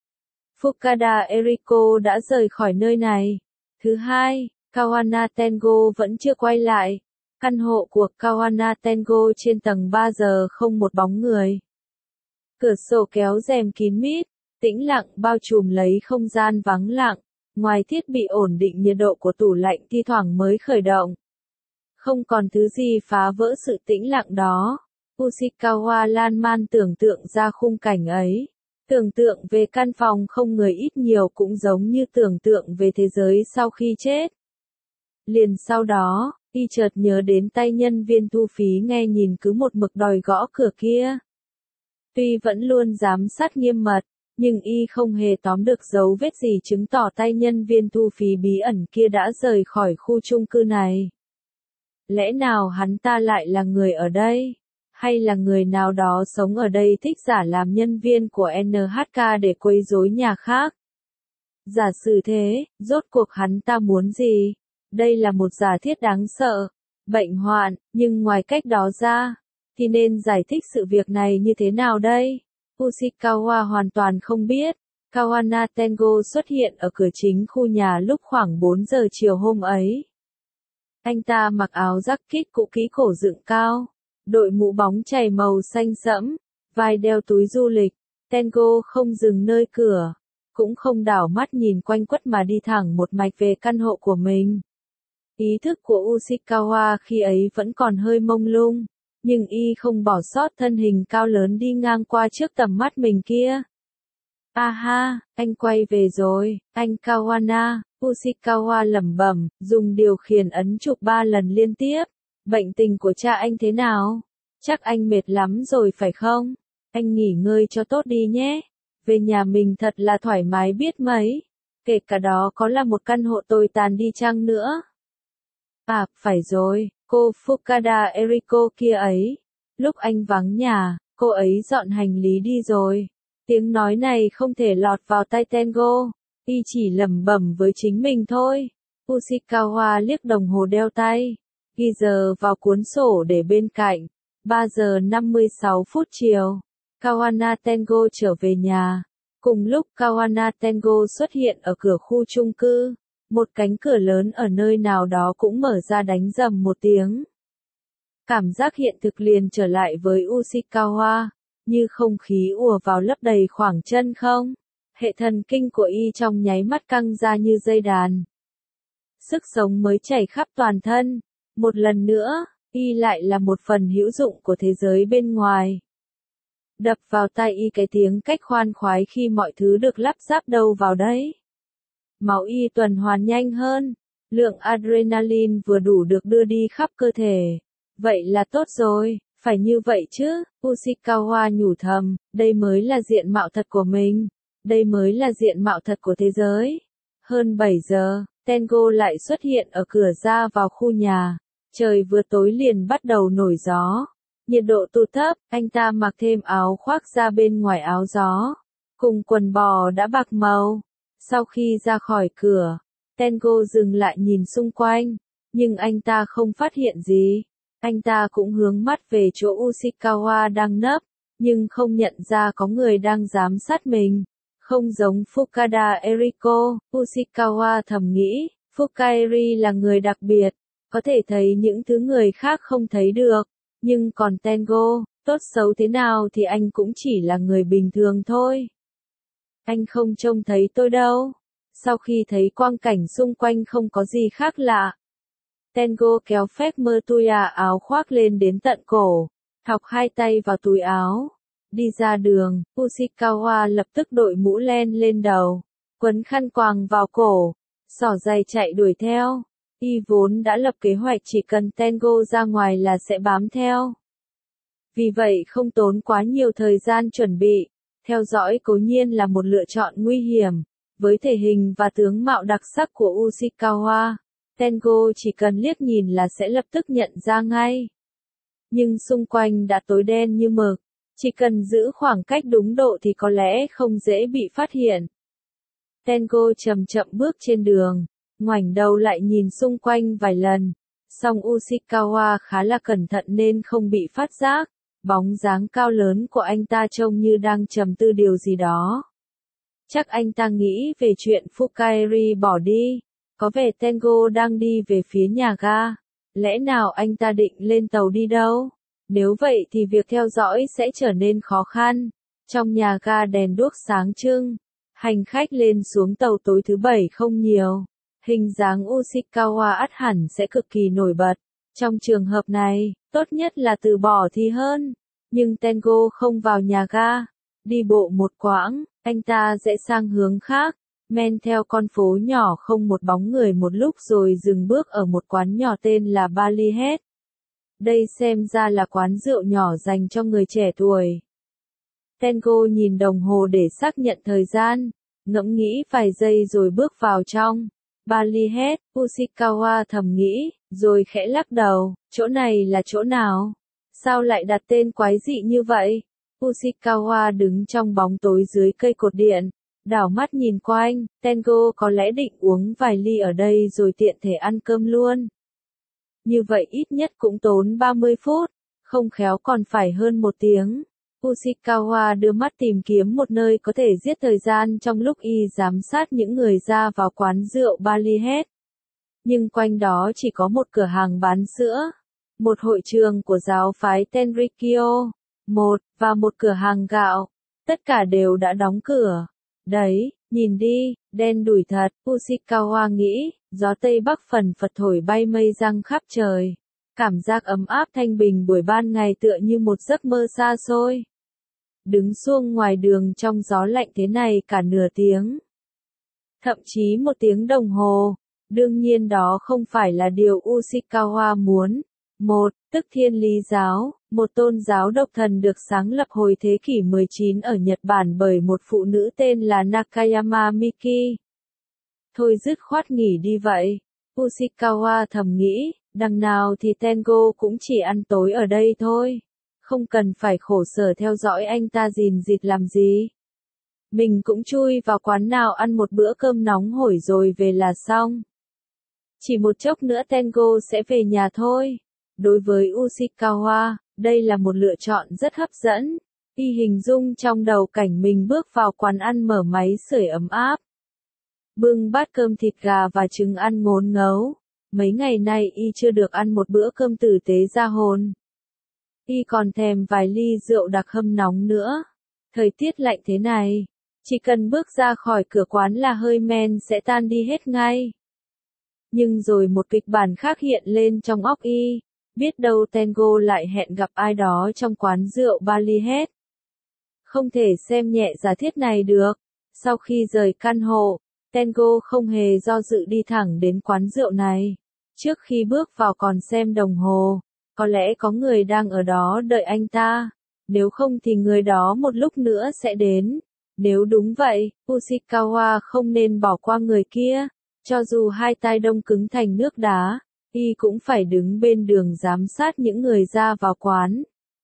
Fukada Eriko đã rời khỏi nơi này. Thứ hai, Kawana Tengo vẫn chưa quay lại. Căn hộ của Kawana Tengo trên tầng 3 giờ không một bóng người. Cửa sổ kéo rèm kín mít, tĩnh lặng bao trùm lấy không gian vắng lặng. Ngoài thiết bị ổn định nhiệt độ của tủ lạnh thi thoảng mới khởi động. Không còn thứ gì phá vỡ sự tĩnh lặng đó. Ushikawa lan man tưởng tượng ra khung cảnh ấy. Tưởng tượng về căn phòng không người ít nhiều cũng giống như tưởng tượng về thế giới sau khi chết. Liền sau đó, Y chợt nhớ đến tay nhân viên thu phí nghe nhìn cứ một mực đòi gõ cửa kia. Tuy vẫn luôn giám sát nghiêm mật, nhưng Y không hề tóm được dấu vết gì chứng tỏ tay nhân viên thu phí bí ẩn kia đã rời khỏi khu chung cư này. Lẽ nào hắn ta lại là người ở đây? Hay là người nào đó sống ở đây thích giả làm nhân viên của NHK để quấy rối nhà khác? Giả sử thế, rốt cuộc hắn ta muốn gì? Đây là một giả thiết đáng sợ, bệnh hoạn, nhưng ngoài cách đó ra, thì nên giải thích sự việc này như thế nào đây? Ushikawa hoàn toàn không biết. Kawana Tengo xuất hiện ở cửa chính khu nhà lúc khoảng 4 giờ chiều hôm ấy. Anh ta mặc áo jacket cũ kỹ cổ dựng cao, đội mũ bóng chày màu xanh sẫm, vai đeo túi du lịch. Tengo không dừng nơi cửa, cũng không đảo mắt nhìn quanh quất mà đi thẳng một mạch về căn hộ của mình. Ý thức của Ushikawa khi ấy vẫn còn hơi mông lung, nhưng Y không bỏ sót thân hình cao lớn đi ngang qua trước tầm mắt mình kia. Ha, anh quay về rồi, anh Kawana, Ushikawa lẩm bẩm, dùng điều khiển ấn chụp 3 lần liên tiếp. Bệnh tình của cha anh thế nào? Chắc anh mệt lắm rồi phải không? Anh nghỉ ngơi cho tốt đi nhé. Về nhà mình thật là thoải mái biết mấy. Kể cả đó có là một căn hộ tồi tàn đi chăng nữa. Phải rồi, cô Fukada Eriko kia ấy. Lúc anh vắng nhà, cô ấy dọn hành lý đi rồi. Tiếng nói này không thể lọt vào tai Tengo. Y chỉ lẩm bẩm với chính mình thôi. Ushikawa liếc đồng hồ đeo tay, ghi giờ vào cuốn sổ để bên cạnh. 3 giờ 56 phút chiều. Kawana Tengo trở về nhà. Cùng lúc Kawana Tengo xuất hiện ở cửa khu chung cư, một cánh cửa lớn ở nơi nào đó cũng mở ra đánh rầm một tiếng. Cảm giác hiện thực liền trở lại với Ushikawa, như không khí ùa vào lấp đầy khoảng chân không. Hệ thần kinh của Y trong nháy mắt căng ra như dây đàn. Sức sống mới chảy khắp toàn thân. Một lần nữa, Y lại là một phần hữu dụng của thế giới bên ngoài. Đập vào tai Y cái tiếng cách khoan khoái khi mọi thứ được lắp ráp đâu vào đấy. Máu Y tuần hoàn nhanh hơn, lượng adrenaline vừa đủ được đưa đi khắp cơ thể. Vậy là tốt rồi, phải như vậy chứ, Ushikawa nhủ thầm, đây mới là diện mạo thật của mình, đây mới là diện mạo thật của thế giới. Hơn 7 giờ, Tengo lại xuất hiện ở cửa ra vào khu nhà, trời vừa tối liền bắt đầu nổi gió. Nhiệt độ tụt thấp, anh ta mặc thêm áo khoác ra bên ngoài áo gió, cùng quần bò đã bạc màu. Sau khi ra khỏi cửa, Tengo dừng lại nhìn xung quanh, nhưng anh ta không phát hiện gì. Anh ta cũng hướng mắt về chỗ Ushikawa đang nấp, nhưng không nhận ra có người đang giám sát mình. Không giống Fukada Eriko, Ushikawa thầm nghĩ, Fukaeri là người đặc biệt, có thể thấy những thứ người khác không thấy được. Nhưng còn Tengo, tốt xấu thế nào thì anh cũng chỉ là người bình thường thôi. Anh không trông thấy tôi đâu. Sau khi thấy quang cảnh xung quanh không có gì khác lạ, Tengo kéo phép mơ tui áo khoác lên đến tận cổ, thọc hai tay vào túi áo. Đi ra đường, Ushikawa lập tức đội mũ len lên đầu, quấn khăn quàng vào cổ, xỏ giày chạy đuổi theo. Y vốn đã lập kế hoạch chỉ cần Tengo ra ngoài là sẽ bám theo. Vì vậy không tốn quá nhiều thời gian chuẩn bị. Theo dõi cố nhiên là một lựa chọn nguy hiểm. Với thể hình và tướng mạo đặc sắc của Ushikawa, Tengo chỉ cần liếc nhìn là sẽ lập tức nhận ra ngay. Nhưng xung quanh đã tối đen như mực, chỉ cần giữ khoảng cách đúng độ thì có lẽ không dễ bị phát hiện. Tengo chậm chậm bước trên đường, ngoảnh đầu lại nhìn xung quanh vài lần, song Ushikawa khá là cẩn thận nên không bị phát giác. Bóng dáng cao lớn của anh ta trông như đang trầm tư điều gì đó. Chắc anh ta nghĩ về chuyện Fukaeri bỏ đi. Có vẻ Tengo đang đi về phía nhà ga. Lẽ nào anh ta định lên tàu đi đâu? Nếu vậy thì việc theo dõi sẽ trở nên khó khăn. Trong nhà ga đèn đuốc sáng trưng, hành khách lên xuống tàu tối thứ Bảy không nhiều. Hình dáng Ushikawa ắt hẳn sẽ cực kỳ nổi bật. Trong trường hợp này, tốt nhất là từ bỏ thì hơn. Nhưng Tengo không vào nhà ga. Đi bộ một quãng, anh ta rẽ sang hướng khác. men theo con phố nhỏ không một bóng người một lúc rồi dừng bước ở một quán nhỏ tên là Bali Head. Đây xem ra là quán rượu nhỏ dành cho người trẻ tuổi. Tengo nhìn đồng hồ để xác nhận thời gian, ngẫm nghĩ vài giây rồi bước vào trong. Bali Head, Ushikawa thầm nghĩ, rồi khẽ lắc đầu, chỗ này là chỗ nào? Sao lại đặt tên quái dị như vậy? Ushikawa đứng trong bóng tối dưới cây cột điện, đảo mắt nhìn quanh, Tengo có lẽ định uống vài ly ở đây rồi tiện thể ăn cơm luôn. Như vậy ít nhất cũng tốn 30 phút, không khéo còn phải hơn 1 tiếng. Ushikawa đưa mắt tìm kiếm một nơi có thể giết thời gian trong lúc y giám sát những người ra vào quán rượu Bali Head. Nhưng quanh đó chỉ có một cửa hàng bán sữa, một hội trường của giáo phái Tenrikyo, và một cửa hàng gạo. Tất cả đều đã đóng cửa. Đấy, nhìn đi, đen đủi thật, Ushikawa nghĩ, gió Tây Bắc phần phật thổi bay mây giăng khắp trời. Cảm giác ấm áp thanh bình buổi ban ngày tựa như một giấc mơ xa xôi. Đứng xuông ngoài đường trong gió lạnh thế này cả nửa tiếng. Thậm chí 1 tiếng đồng hồ. Đương nhiên đó không phải là điều Ushikawa muốn. Tức Thiên Lý giáo, một tôn giáo độc thần được sáng lập hồi thế kỷ 19 ở Nhật Bản bởi một phụ nữ tên là Nakayama Miki. Thôi dứt khoát nghỉ đi vậy. Ushikawa thầm nghĩ, đằng nào thì Tengo cũng chỉ ăn tối ở đây thôi. Không cần phải khổ sở theo dõi anh ta rình rịt làm gì. Mình cũng chui vào quán nào ăn một bữa cơm nóng hổi rồi về là xong. Chỉ một chốc nữa Tengo sẽ về nhà thôi. Đối với Ushikawa, đây là một lựa chọn rất hấp dẫn. Y hình dung trong đầu cảnh mình bước vào quán ăn mở máy sưởi ấm áp. Bưng bát cơm thịt gà và trứng ăn ngốn ngấu. Mấy ngày nay y chưa được ăn một bữa cơm tử tế ra hồn. Y còn thèm vài ly rượu đặc hâm nóng nữa. Thời tiết lạnh thế này, chỉ cần bước ra khỏi cửa quán là hơi men sẽ tan đi hết ngay. Nhưng rồi một kịch bản khác hiện lên trong óc y. Biết đâu Tengo lại hẹn gặp ai đó trong quán rượu Bali Head. Không thể xem nhẹ giả thiết này được. Sau khi rời căn hộ, Tengo không hề do dự đi thẳng đến quán rượu này. Trước khi bước vào còn xem đồng hồ. Có lẽ có người đang ở đó đợi anh ta. Nếu không thì người đó một lúc nữa sẽ đến. Nếu đúng vậy, Ushikawa không nên bỏ qua người kia. Cho dù hai tay đông cứng thành nước đá, y cũng phải đứng bên đường giám sát những người ra vào quán.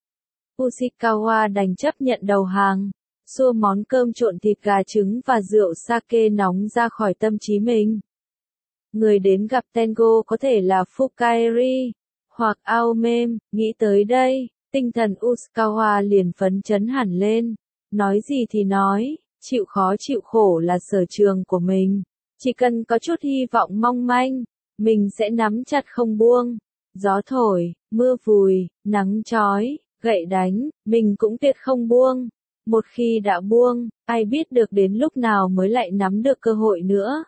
Ushikawa đành chấp nhận đầu hàng, xua món cơm trộn thịt gà trứng và rượu sake nóng ra khỏi tâm trí mình. Người đến gặp Tengo có thể là Fukaeri, hoặc Aomem, nghĩ tới đây, tinh thần Ushikawa liền phấn chấn hẳn lên. Nói gì thì nói, chịu khó chịu khổ là sở trường của mình. Chỉ cần có chút hy vọng mong manh, mình sẽ nắm chặt không buông. Gió thổi, mưa vùi, nắng chói, gậy đánh, mình cũng tuyệt không buông. Một khi đã buông, ai biết được đến lúc nào mới lại nắm được cơ hội nữa.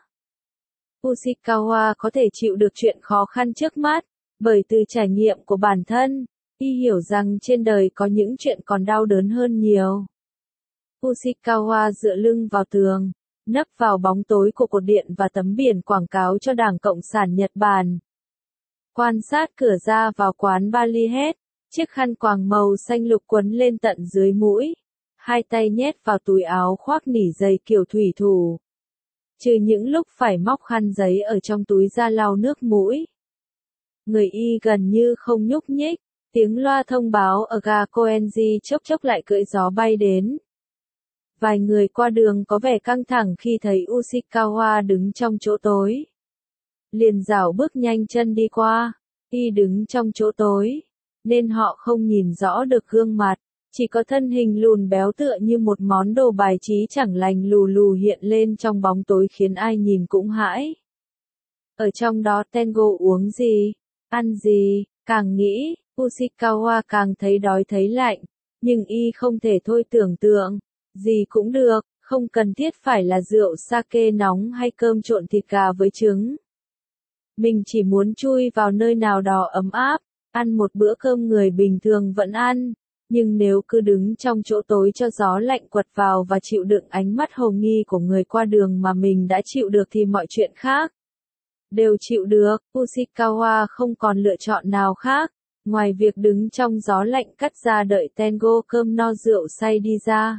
Ushikawa có thể chịu được chuyện khó khăn trước mắt, bởi từ trải nghiệm của bản thân, y hiểu rằng trên đời có những chuyện còn đau đớn hơn nhiều. Ushikawa dựa lưng vào tường, nấp vào bóng tối của cột điện và tấm biển quảng cáo cho Đảng Cộng sản Nhật Bản. Quan sát cửa ra vào quán Bali Head, chiếc khăn quàng màu xanh lục quấn lên tận dưới mũi, hai tay nhét vào túi áo khoác nỉ dày kiểu thủy thủ. Trừ những lúc phải móc khăn giấy ở trong túi ra lau nước mũi. Người y gần như không nhúc nhích, tiếng loa thông báo ở ga Koenji chốc chốc lại cưỡi gió bay đến. Vài người qua đường có vẻ căng thẳng khi thấy Ushikawa đứng trong chỗ tối. Liền rảo bước nhanh chân đi qua, y đứng trong chỗ tối, nên họ không nhìn rõ được gương mặt, chỉ có thân hình lùn béo tựa như một món đồ bài trí chẳng lành lù lù hiện lên trong bóng tối khiến ai nhìn cũng hãi. Ở trong đó Tengo uống gì, ăn gì, càng nghĩ, Ushikawa càng thấy đói thấy lạnh, nhưng y không thể thôi tưởng tượng. Gì cũng được, không cần thiết phải là rượu sake nóng hay cơm trộn thịt gà với trứng. Mình chỉ muốn chui vào nơi nào đó ấm áp, ăn một bữa cơm người bình thường vẫn ăn, Nhưng nếu cứ đứng trong chỗ tối cho gió lạnh quật vào và chịu đựng ánh mắt hồ nghi của người qua đường mà mình đã chịu được thì mọi chuyện khác đều chịu được. Ushikawa không còn lựa chọn nào khác, ngoài việc đứng trong gió lạnh cắt da đợi Tengo cơm no rượu say đi ra.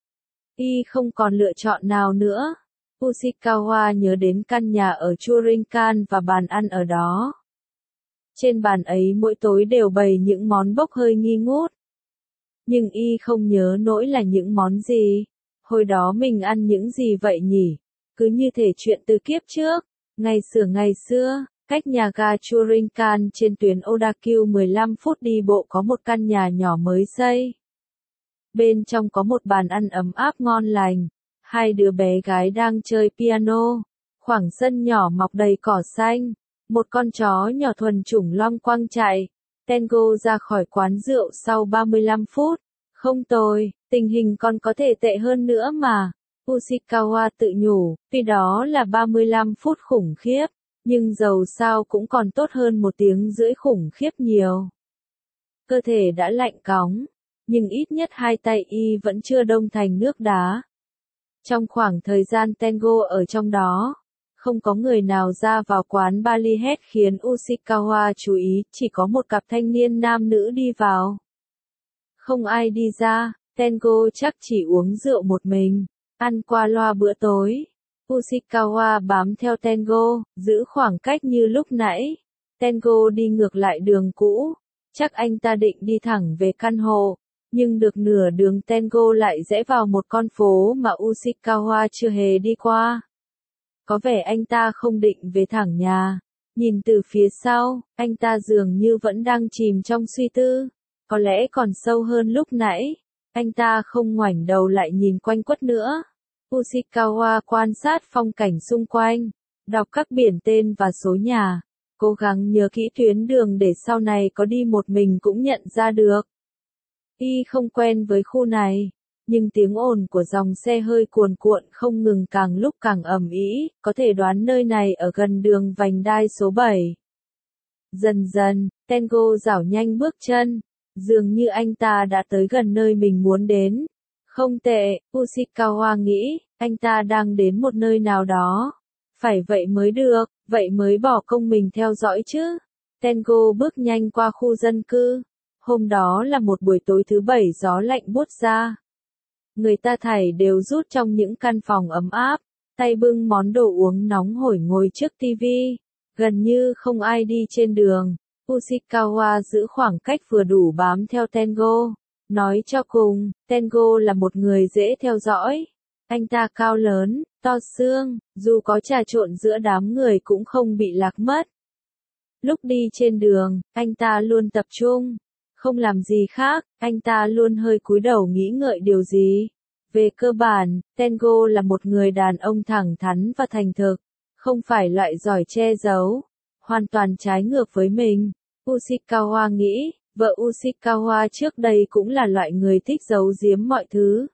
Y không còn lựa chọn nào nữa. Ushikawa nhớ đến căn nhà ở Churinkan và bàn ăn ở đó. Trên bàn ấy mỗi tối đều bày những món bốc hơi nghi ngút. Nhưng y không nhớ nỗi là những món gì. Hồi đó mình ăn những gì vậy nhỉ? Cứ như thể chuyện từ kiếp trước. Ngày xưa, cách nhà ga Churinkan trên tuyến Odakyu 15 phút đi bộ có một căn nhà nhỏ mới xây. Bên trong có một bàn ăn ấm áp ngon lành. Hai đứa bé gái đang chơi piano. Khoảng sân nhỏ mọc đầy cỏ xanh. Một con chó nhỏ thuần chủng loanh quanh chạy. Tengo ra khỏi quán rượu sau 35 phút. Không tồi, tình hình còn có thể tệ hơn nữa mà. Ushikawa tự nhủ, tuy đó là 35 phút khủng khiếp, nhưng dầu sao cũng còn tốt hơn 1 tiếng rưỡi khủng khiếp nhiều. Cơ thể đã lạnh cóng, nhưng ít nhất hai tay y vẫn chưa đông thành nước đá. Trong khoảng thời gian Tengo ở trong đó, không có người nào ra vào quán Bali hét khiến Ushikawa chú ý, chỉ có một cặp thanh niên nam nữ đi vào. Không ai đi ra, Tengo chắc chỉ uống rượu một mình, ăn qua loa bữa tối. Ushikawa bám theo Tengo, giữ khoảng cách như lúc nãy. Tengo đi ngược lại đường cũ, chắc anh ta định đi thẳng về căn hộ, nhưng được nửa đường Tengo lại rẽ vào một con phố mà Ushikawa chưa hề đi qua. Có vẻ anh ta không định về thẳng nhà. Nhìn từ phía sau, anh ta dường như vẫn đang chìm trong suy tư. Có lẽ còn sâu hơn lúc nãy. Anh ta không ngoảnh đầu lại nhìn quanh quất nữa. Ushikawa quan sát phong cảnh xung quanh, đọc các biển tên và số nhà, cố gắng nhớ kỹ tuyến đường để sau này có đi một mình cũng nhận ra được. Y không quen với khu này, nhưng tiếng ồn của dòng xe hơi cuồn cuộn không ngừng càng lúc càng ầm ĩ, có thể đoán nơi này ở gần đường vành đai số 7. Dần dần, Tengo dảo nhanh bước chân, dường như anh ta đã tới gần nơi mình muốn đến. Không tệ, Ushikawa nghĩ, anh ta đang đến một nơi nào đó. Phải vậy mới được, vậy mới bỏ công mình theo dõi chứ. Tengo bước nhanh qua khu dân cư. Hôm đó là một buổi tối thứ 7 gió lạnh buốt ra. Người ta thảy đều rút trong những căn phòng ấm áp, tay bưng món đồ uống nóng hổi ngồi trước tivi. Gần như không ai đi trên đường. Ushikawa giữ khoảng cách vừa đủ bám theo Tengo. Nói cho cùng, Tengo là một người dễ theo dõi. Anh ta cao lớn, to xương, dù có trà trộn giữa đám người cũng không bị lạc mất. Lúc đi trên đường, anh ta luôn tập trung. Không làm gì khác, anh ta luôn hơi cúi đầu nghĩ ngợi điều gì. Về cơ bản, Tengo là một người đàn ông thẳng thắn và thành thực. Không phải loại giỏi che giấu. Hoàn toàn trái ngược với mình. Ushikawa nghĩ. Vợ Ushikawa trước đây cũng là loại người thích giấu giếm mọi thứ.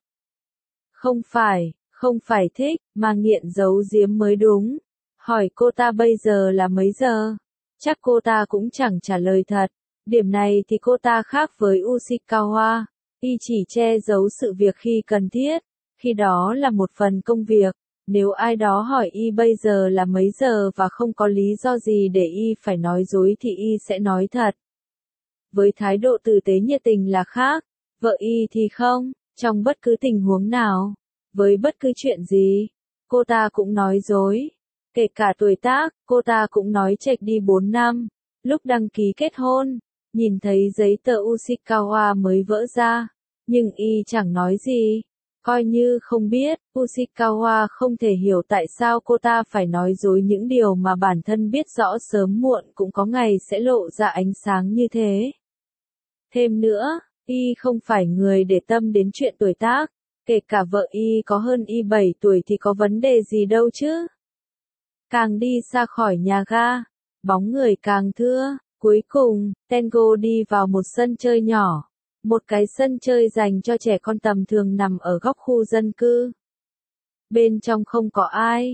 Không phải thích, mà nghiện giấu giếm mới đúng. Hỏi cô ta bây giờ là mấy giờ? Chắc cô ta cũng chẳng trả lời thật. Điểm này thì cô ta khác với Ushikawa. Y chỉ che giấu sự việc khi cần thiết. Khi đó là một phần công việc. Nếu ai đó hỏi Y bây giờ là mấy giờ và không có lý do gì để Y phải nói dối thì Y sẽ nói thật. Với thái độ tử tế nhiệt tình là khác, vợ Y thì không, trong bất cứ tình huống nào, với bất cứ chuyện gì, cô ta cũng nói dối. Kể cả tuổi tác, cô ta cũng nói chệch đi 4 năm. Lúc đăng ký kết hôn, nhìn thấy giấy tờ Ushikawa mới vỡ ra, nhưng Y chẳng nói gì. Coi như không biết, Ushikawa không thể hiểu tại sao cô ta phải nói dối những điều mà bản thân biết rõ sớm muộn cũng có ngày sẽ lộ ra ánh sáng như thế. Thêm nữa, Y không phải người để tâm đến chuyện tuổi tác, kể cả vợ Y có hơn Y 7 tuổi thì có vấn đề gì đâu chứ. Càng đi xa khỏi nhà ga, bóng người càng thưa, cuối cùng, Tengo đi vào một sân chơi nhỏ. Một cái sân chơi dành cho trẻ con tầm thường nằm ở góc khu dân cư. Bên trong không có ai.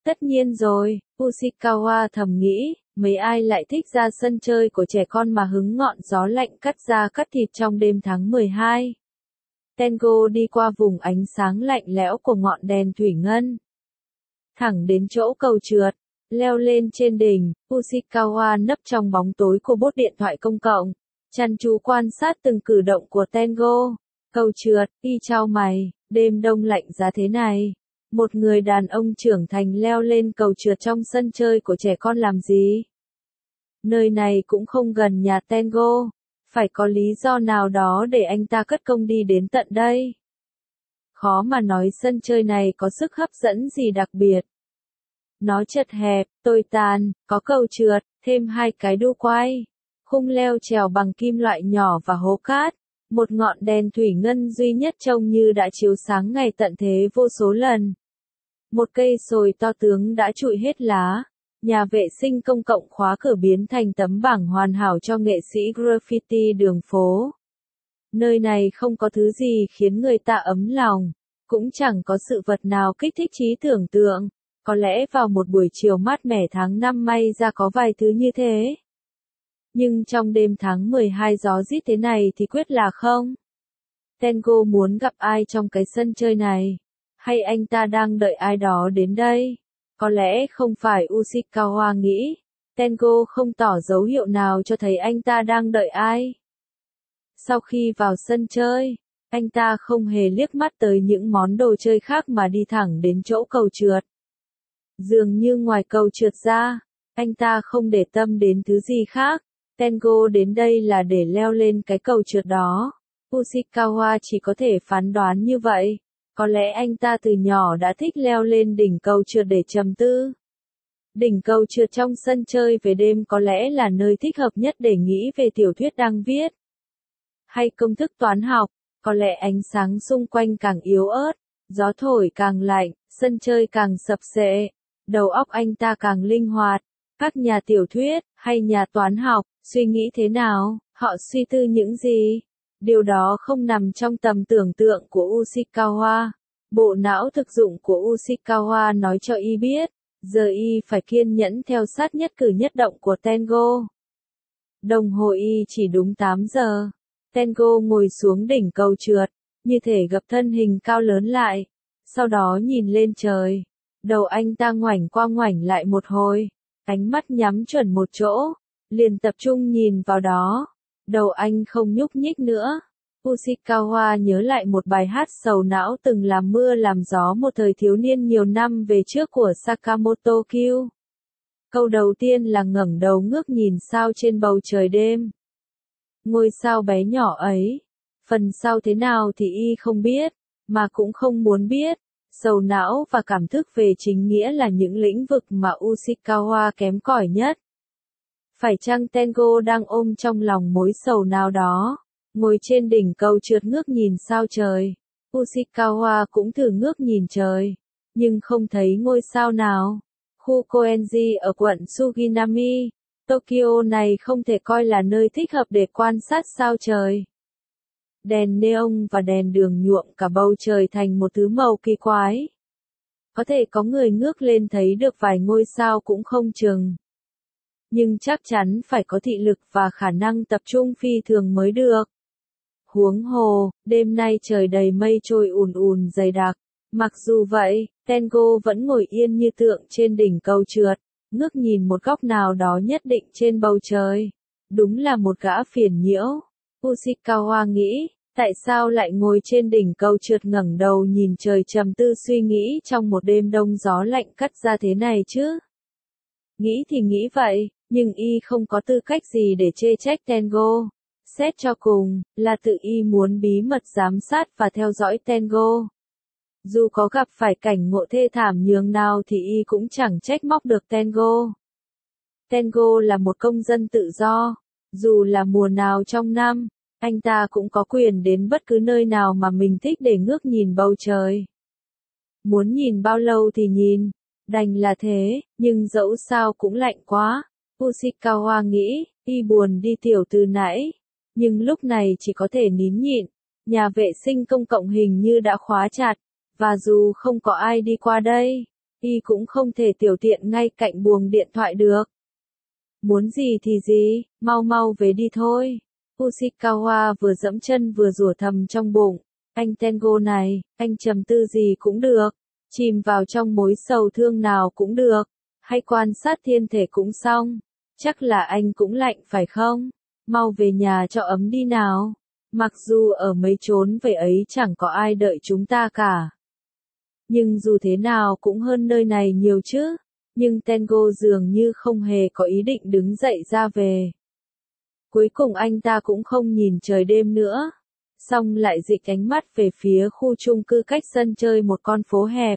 Tất nhiên rồi, Ushikawa thầm nghĩ, mấy ai lại thích ra sân chơi của trẻ con mà hứng ngọn gió lạnh cắt da cắt thịt trong đêm tháng 12. Tengo đi qua vùng ánh sáng lạnh lẽo của ngọn đèn thủy ngân. Thẳng đến chỗ cầu trượt, leo lên trên đỉnh, Ushikawa nấp trong bóng tối của bốt điện thoại công cộng, chăm chú quan sát từng cử động của Tengo. Cầu trượt, y chau mày, đêm đông lạnh giá thế này. Một người đàn ông trưởng thành leo lên cầu trượt trong sân chơi của trẻ con làm gì? Nơi này cũng không gần nhà Tengo. Phải có lý do nào đó để anh ta cất công đi đến tận đây. Khó mà nói sân chơi này có sức hấp dẫn gì đặc biệt. Nó chật hẹp, tồi tàn, có cầu trượt, thêm 2 cái đu quay, khung leo trèo bằng kim loại nhỏ và hố cát. Một ngọn đèn thủy ngân duy nhất trông như đã chiếu sáng ngày tận thế vô số lần. Một cây sồi to tướng đã trụi hết lá. Nhà vệ sinh công cộng khóa cửa biến thành tấm bảng hoàn hảo cho nghệ sĩ graffiti đường phố. Nơi này không có thứ gì khiến người ta ấm lòng, cũng chẳng có sự vật nào kích thích trí tưởng tượng. Có lẽ vào một buổi chiều mát mẻ tháng 5 may ra có vài thứ như thế. Nhưng trong đêm tháng 12 gió rít thế này thì quyết là không. Tengo muốn gặp ai trong cái sân chơi này? Hay anh ta đang đợi ai đó đến đây? Có lẽ không phải, Ushikawa nghĩ. Tengo không tỏ dấu hiệu nào cho thấy anh ta đang đợi ai. Sau khi vào sân chơi, anh ta không hề liếc mắt tới những món đồ chơi khác mà đi thẳng đến chỗ cầu trượt. Dường như ngoài cầu trượt ra, anh ta không để tâm đến thứ gì khác. Tengo đến đây là để leo lên cái cầu trượt đó. Ushikawa chỉ có thể phán đoán như vậy. Có lẽ anh ta từ nhỏ đã thích leo lên đỉnh cầu trượt để trầm tư. Đỉnh cầu trượt trong sân chơi về đêm có lẽ là nơi thích hợp nhất để nghĩ về tiểu thuyết đang viết. Hay công thức toán học, có lẽ ánh sáng xung quanh càng yếu ớt, gió thổi càng lạnh, sân chơi càng sập sệ, đầu óc anh ta càng linh hoạt. Các nhà tiểu thuyết, hay nhà toán học, suy nghĩ thế nào, họ suy tư những gì? Điều đó không nằm trong tầm tưởng tượng của Ushikawa. Bộ não thực dụng của Ushikawa nói cho y biết, giờ y phải kiên nhẫn theo sát nhất cử nhất động của Tengo. Đồng hồ y chỉ đúng 8 giờ. Tengo ngồi xuống đỉnh cầu trượt, như thể gập thân hình cao lớn lại. Sau đó nhìn lên trời. Đầu anh ta ngoảnh qua ngoảnh lại một hồi. Ánh mắt nhắm chuẩn một chỗ. Liền tập trung nhìn vào đó. Đầu anh không nhúc nhích nữa. Ushikawa nhớ lại một bài hát sầu não từng làm mưa làm gió một thời thiếu niên nhiều năm về trước của Sakamoto Kyu. Câu đầu tiên là ngẩng đầu ngước nhìn sao trên bầu trời đêm. Ngôi sao bé nhỏ ấy. Phần sau thế nào thì y không biết, mà cũng không muốn biết. Sầu não và cảm thức về chính nghĩa là những lĩnh vực mà Ushikawa kém cỏi nhất. Phải chăng Tengo đang ôm trong lòng mối sầu nào đó, ngồi trên đỉnh cầu trượt ngước nhìn sao trời. Ushikawa cũng thử ngước nhìn trời, nhưng không thấy ngôi sao nào. Khu Koenji ở quận Suginami, Tokyo này không thể coi là nơi thích hợp để quan sát sao trời. Đèn neon và đèn đường nhuộm cả bầu trời thành một thứ màu kỳ quái. Có thể có người ngước lên thấy được vài ngôi sao cũng không chừng. Nhưng chắc chắn phải có thị lực và khả năng tập trung phi thường mới được. Huống hồ, đêm nay trời đầy mây trôi ùn ùn dày đặc. Mặc dù vậy, Tengo vẫn ngồi yên như tượng trên đỉnh cầu trượt, ngước nhìn một góc nào đó nhất định trên bầu trời. Đúng là một gã phiền nhiễu. Ushikawa nghĩ, tại sao lại ngồi trên đỉnh cầu trượt ngẩng đầu nhìn trời trầm tư suy nghĩ trong một đêm đông gió lạnh cắt ra thế này chứ? Nghĩ thì nghĩ vậy, nhưng y không có tư cách gì để chê trách Tengo. Xét cho cùng, là tự y muốn bí mật giám sát và theo dõi Tengo. Dù có gặp phải cảnh ngộ thê thảm nhường nào thì y cũng chẳng trách móc được Tengo. Tengo là một công dân tự do. Dù là mùa nào trong năm, anh ta cũng có quyền đến bất cứ nơi nào mà mình thích để ngước nhìn bầu trời. Muốn nhìn bao lâu thì nhìn, đành là thế, nhưng dẫu sao cũng lạnh quá. Ushikawa nghĩ, y buồn đi tiểu từ nãy, nhưng lúc này chỉ có thể nín nhịn. Nhà vệ sinh công cộng hình như đã khóa chặt, và dù không có ai đi qua đây, y cũng không thể tiểu tiện ngay cạnh buồng điện thoại được. Muốn gì thì gì, mau mau về đi thôi. Ushikawa vừa dẫm chân vừa rủa thầm trong bụng. Anh Tengo này, anh trầm tư gì cũng được. Chìm vào trong mối sầu thương nào cũng được. Hay quan sát thiên thể cũng xong. Chắc là anh cũng lạnh phải không? Mau về nhà cho ấm đi nào. Mặc dù ở mấy chốn vậy ấy chẳng có ai đợi chúng ta cả. Nhưng dù thế nào cũng hơn nơi này nhiều chứ. Nhưng Tengo dường như không hề có ý định đứng dậy ra về. Cuối cùng anh ta cũng không nhìn trời đêm nữa. Xong lại dịch ánh mắt về phía khu chung cư cách sân chơi một con phố hẹp.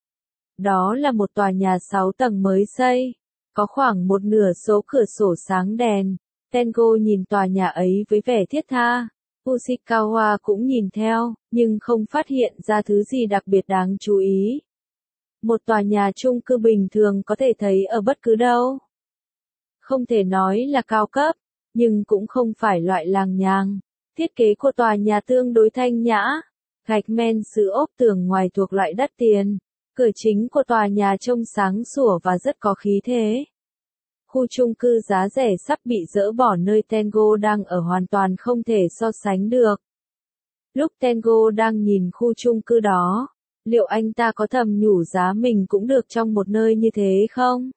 Đó là một tòa nhà 6 tầng mới xây. Có khoảng một nửa số cửa sổ sáng đèn. Tengo nhìn tòa nhà ấy với vẻ thiết tha. Ushikawa cũng nhìn theo, nhưng không phát hiện ra thứ gì đặc biệt đáng chú ý. Một tòa nhà chung cư bình thường có thể thấy ở bất cứ đâu. Không thể nói là cao cấp, nhưng cũng không phải loại làng nhàng. Thiết kế của tòa nhà tương đối thanh nhã. Gạch men sứ ốp tường ngoài thuộc loại đắt tiền. Cửa chính của tòa nhà trông sáng sủa và rất có khí thế. Khu chung cư giá rẻ sắp bị dỡ bỏ nơi Tengo đang ở hoàn toàn không thể so sánh được. Lúc Tengo đang nhìn khu chung cư đó, liệu anh ta có thầm nhủ giá mình cũng được trong một nơi như thế không?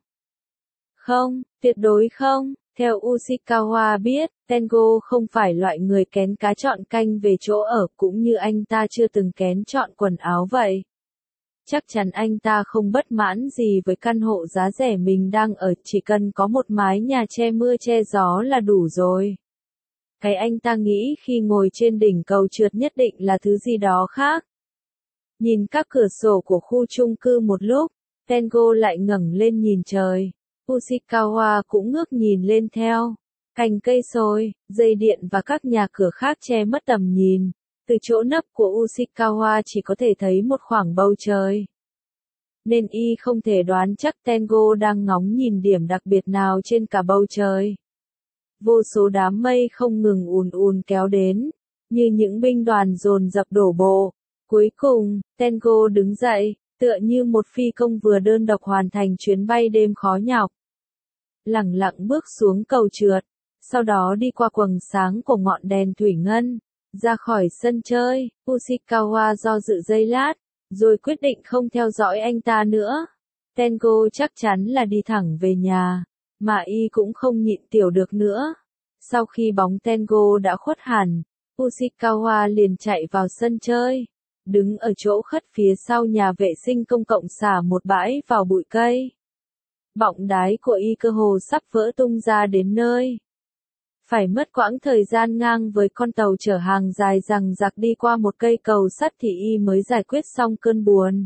Không, tuyệt đối không. Theo Ushikawa biết, Tengo không phải loại người kén cá chọn canh về chỗ ở cũng như anh ta chưa từng kén chọn quần áo vậy. Chắc chắn anh ta không bất mãn gì với căn hộ giá rẻ mình đang ở, chỉ cần có một mái nhà che mưa che gió là đủ rồi. Cái anh ta nghĩ khi ngồi trên đỉnh cầu trượt nhất định là thứ gì đó khác. Nhìn các cửa sổ của khu chung cư một lúc, Tengo lại ngẩng lên nhìn trời. Ushikawa cũng ngước nhìn lên theo. Cành cây xôi, dây điện và các nhà cửa khác che mất tầm nhìn. Từ chỗ nấp của Ushikawa chỉ có thể thấy một khoảng bầu trời. Nên y không thể đoán chắc Tengo đang ngóng nhìn điểm đặc biệt nào trên cả bầu trời. Vô số đám mây không ngừng ùn ùn kéo đến, như những binh đoàn dồn dập đổ bộ. Cuối cùng, Tengo đứng dậy, tựa như một phi công vừa đơn độc hoàn thành chuyến bay đêm khó nhọc. Lẳng lặng bước xuống cầu trượt, sau đó đi qua quầng sáng của ngọn đèn thủy ngân. Ra khỏi sân chơi, Ushikawa do dự giây lát, rồi quyết định không theo dõi anh ta nữa. Tengo chắc chắn là đi thẳng về nhà, mà y cũng không nhịn tiểu được nữa. Sau khi bóng Tengo đã khuất hẳn, Ushikawa liền chạy vào sân chơi, đứng ở chỗ khất phía sau nhà vệ sinh công cộng xả một bãi vào bụi cây. Bọng đái của y cơ hồ sắp vỡ tung ra đến nơi. Phải mất quãng thời gian ngang với con tàu chở hàng dài dằng dặc đi qua một cây cầu sắt thì y mới giải quyết xong cơn buồn.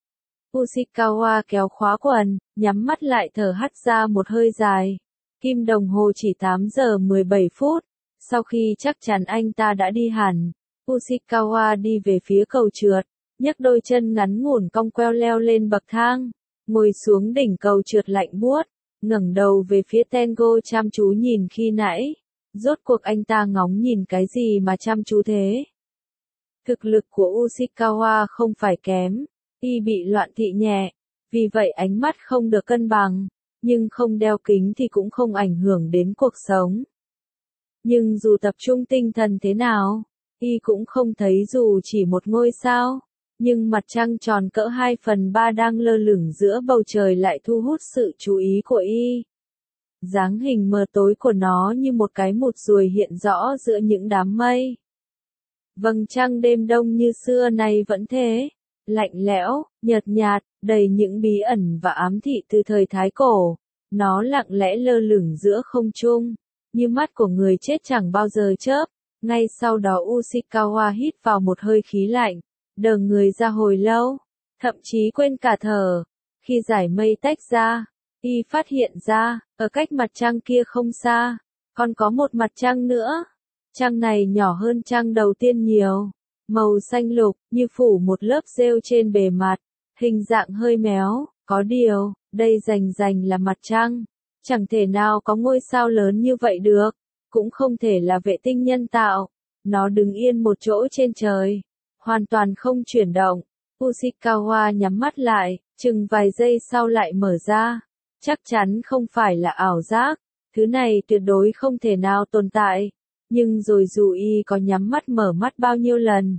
Ushikawa kéo khóa quần, nhắm mắt lại thở hắt ra một hơi dài. Kim đồng hồ chỉ 8 giờ 17 phút. Sau khi chắc chắn anh ta đã đi hẳn, Ushikawa đi về phía cầu trượt, nhấc đôi chân ngắn ngủn cong queo leo lên bậc thang, ngồi xuống đỉnh cầu trượt lạnh buốt, ngẩng đầu về phía Tengo chăm chú nhìn khi nãy. Rốt cuộc anh ta ngóng nhìn cái gì mà chăm chú thế? Thực lực của Ushikawa không phải kém, y bị loạn thị nhẹ, vì vậy ánh mắt không được cân bằng, nhưng không đeo kính thì cũng không ảnh hưởng đến cuộc sống. Nhưng dù tập trung tinh thần thế nào, y cũng không thấy dù chỉ một ngôi sao, nhưng mặt trăng tròn cỡ 2/3 đang lơ lửng giữa bầu trời lại thu hút sự chú ý của y. Dáng hình mờ tối của nó như một cái mụt ruồi hiện rõ giữa những đám mây. Vầng trăng đêm đông như xưa nay vẫn thế, lạnh lẽo, nhợt nhạt, đầy những bí ẩn và ám thị từ thời Thái Cổ. Nó lặng lẽ lơ lửng giữa không trung, như mắt của người chết chẳng bao giờ chớp. Ngay sau đó Ushikawa hít vào một hơi khí lạnh, đờ người ra hồi lâu, thậm chí quên cả thở. Khi dải mây tách ra, y phát hiện ra, ở cách mặt trăng kia không xa, còn có một mặt trăng nữa. Trăng này nhỏ hơn trăng đầu tiên nhiều, màu xanh lục, như phủ một lớp rêu trên bề mặt, hình dạng hơi méo, có điều, đây rành là mặt trăng. Chẳng thể nào có ngôi sao lớn như vậy được, cũng không thể là vệ tinh nhân tạo. Nó đứng yên một chỗ trên trời, hoàn toàn không chuyển động. Ushikawa nhắm mắt lại, chừng vài giây sau lại mở ra. Chắc chắn không phải là ảo giác, thứ này tuyệt đối không thể nào tồn tại. Nhưng rồi dù y có nhắm mắt mở mắt bao nhiêu lần,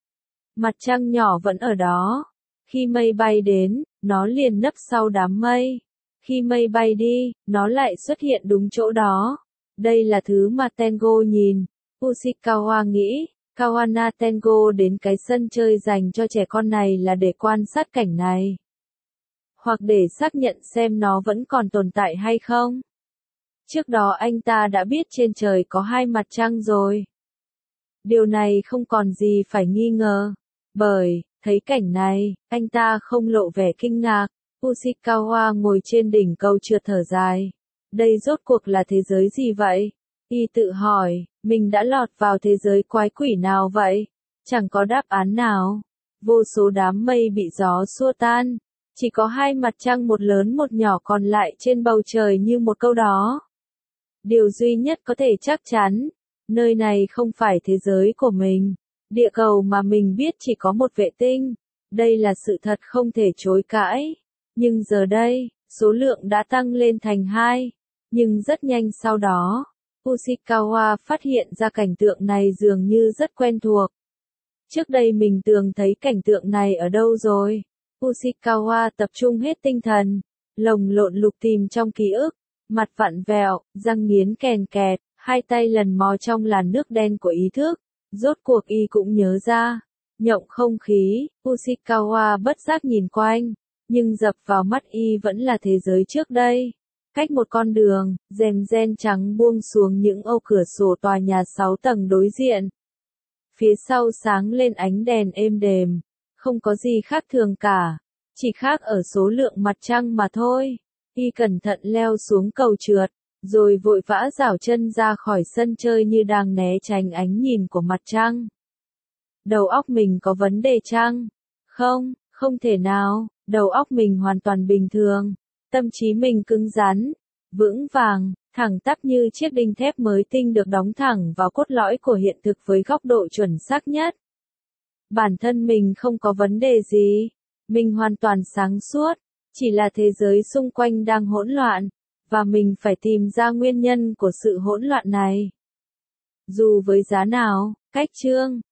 mặt trăng nhỏ vẫn ở đó. Khi mây bay đến, nó liền nấp sau đám mây. Khi mây bay đi, nó lại xuất hiện đúng chỗ đó. Đây là thứ mà Tengo nhìn. Ushikawa nghĩ, Kawana Tengo đến cái sân chơi dành cho trẻ con này là để quan sát cảnh này, hoặc để xác nhận xem nó vẫn còn tồn tại hay không. Trước đó anh ta đã biết trên trời có 2 mặt trăng rồi. Điều này không còn gì phải nghi ngờ. Bởi, thấy cảnh này, anh ta không lộ vẻ kinh ngạc. Ushikawa ngồi trên đỉnh cầu trượt thở dài. Đây rốt cuộc là thế giới gì vậy? Y tự hỏi, mình đã lọt vào thế giới quái quỷ nào vậy? Chẳng có đáp án nào. Vô số đám mây bị gió xua tan. Chỉ có 2 mặt trăng, một lớn một nhỏ còn lại trên bầu trời như một câu đó. Điều duy nhất có thể chắc chắn, nơi này không phải thế giới của mình. Địa cầu mà mình biết chỉ có một vệ tinh. Đây là sự thật không thể chối cãi. Nhưng giờ đây, số lượng đã tăng lên thành 2. Nhưng rất nhanh sau đó, Ushikawa phát hiện ra cảnh tượng này dường như rất quen thuộc. Trước đây mình từng thấy cảnh tượng này ở đâu rồi? Ushikawa tập trung hết tinh thần, lồng lộn lục tìm trong ký ức, mặt vặn vẹo, răng nghiến kèn kẹt, hai tay lần mò trong làn nước đen của ý thức. Rốt cuộc y cũng nhớ ra, nhộng không khí. Ushikawa bất giác nhìn quanh, nhưng dập vào mắt y vẫn là thế giới trước đây. Cách một con đường, rèm ren trắng buông xuống những ô cửa sổ tòa nhà 6 tầng đối diện. Phía sau sáng lên ánh đèn êm đềm, không có gì khác thường cả, chỉ khác ở số lượng mặt trăng mà thôi. Y cẩn thận leo xuống cầu trượt, rồi vội vã giảo chân ra khỏi sân chơi như đang né tránh ánh nhìn của mặt trăng. Đầu óc mình có vấn đề chăng? Không, không thể nào, đầu óc mình hoàn toàn bình thường. Tâm trí mình cứng rắn, vững vàng, thẳng tắp như chiếc đinh thép mới tinh được đóng thẳng vào cốt lõi của hiện thực với góc độ chuẩn xác nhất. Bản thân mình không có vấn đề gì, mình hoàn toàn sáng suốt, chỉ là thế giới xung quanh đang hỗn loạn, và mình phải tìm ra nguyên nhân của sự hỗn loạn này. Dù với giá nào, cách chương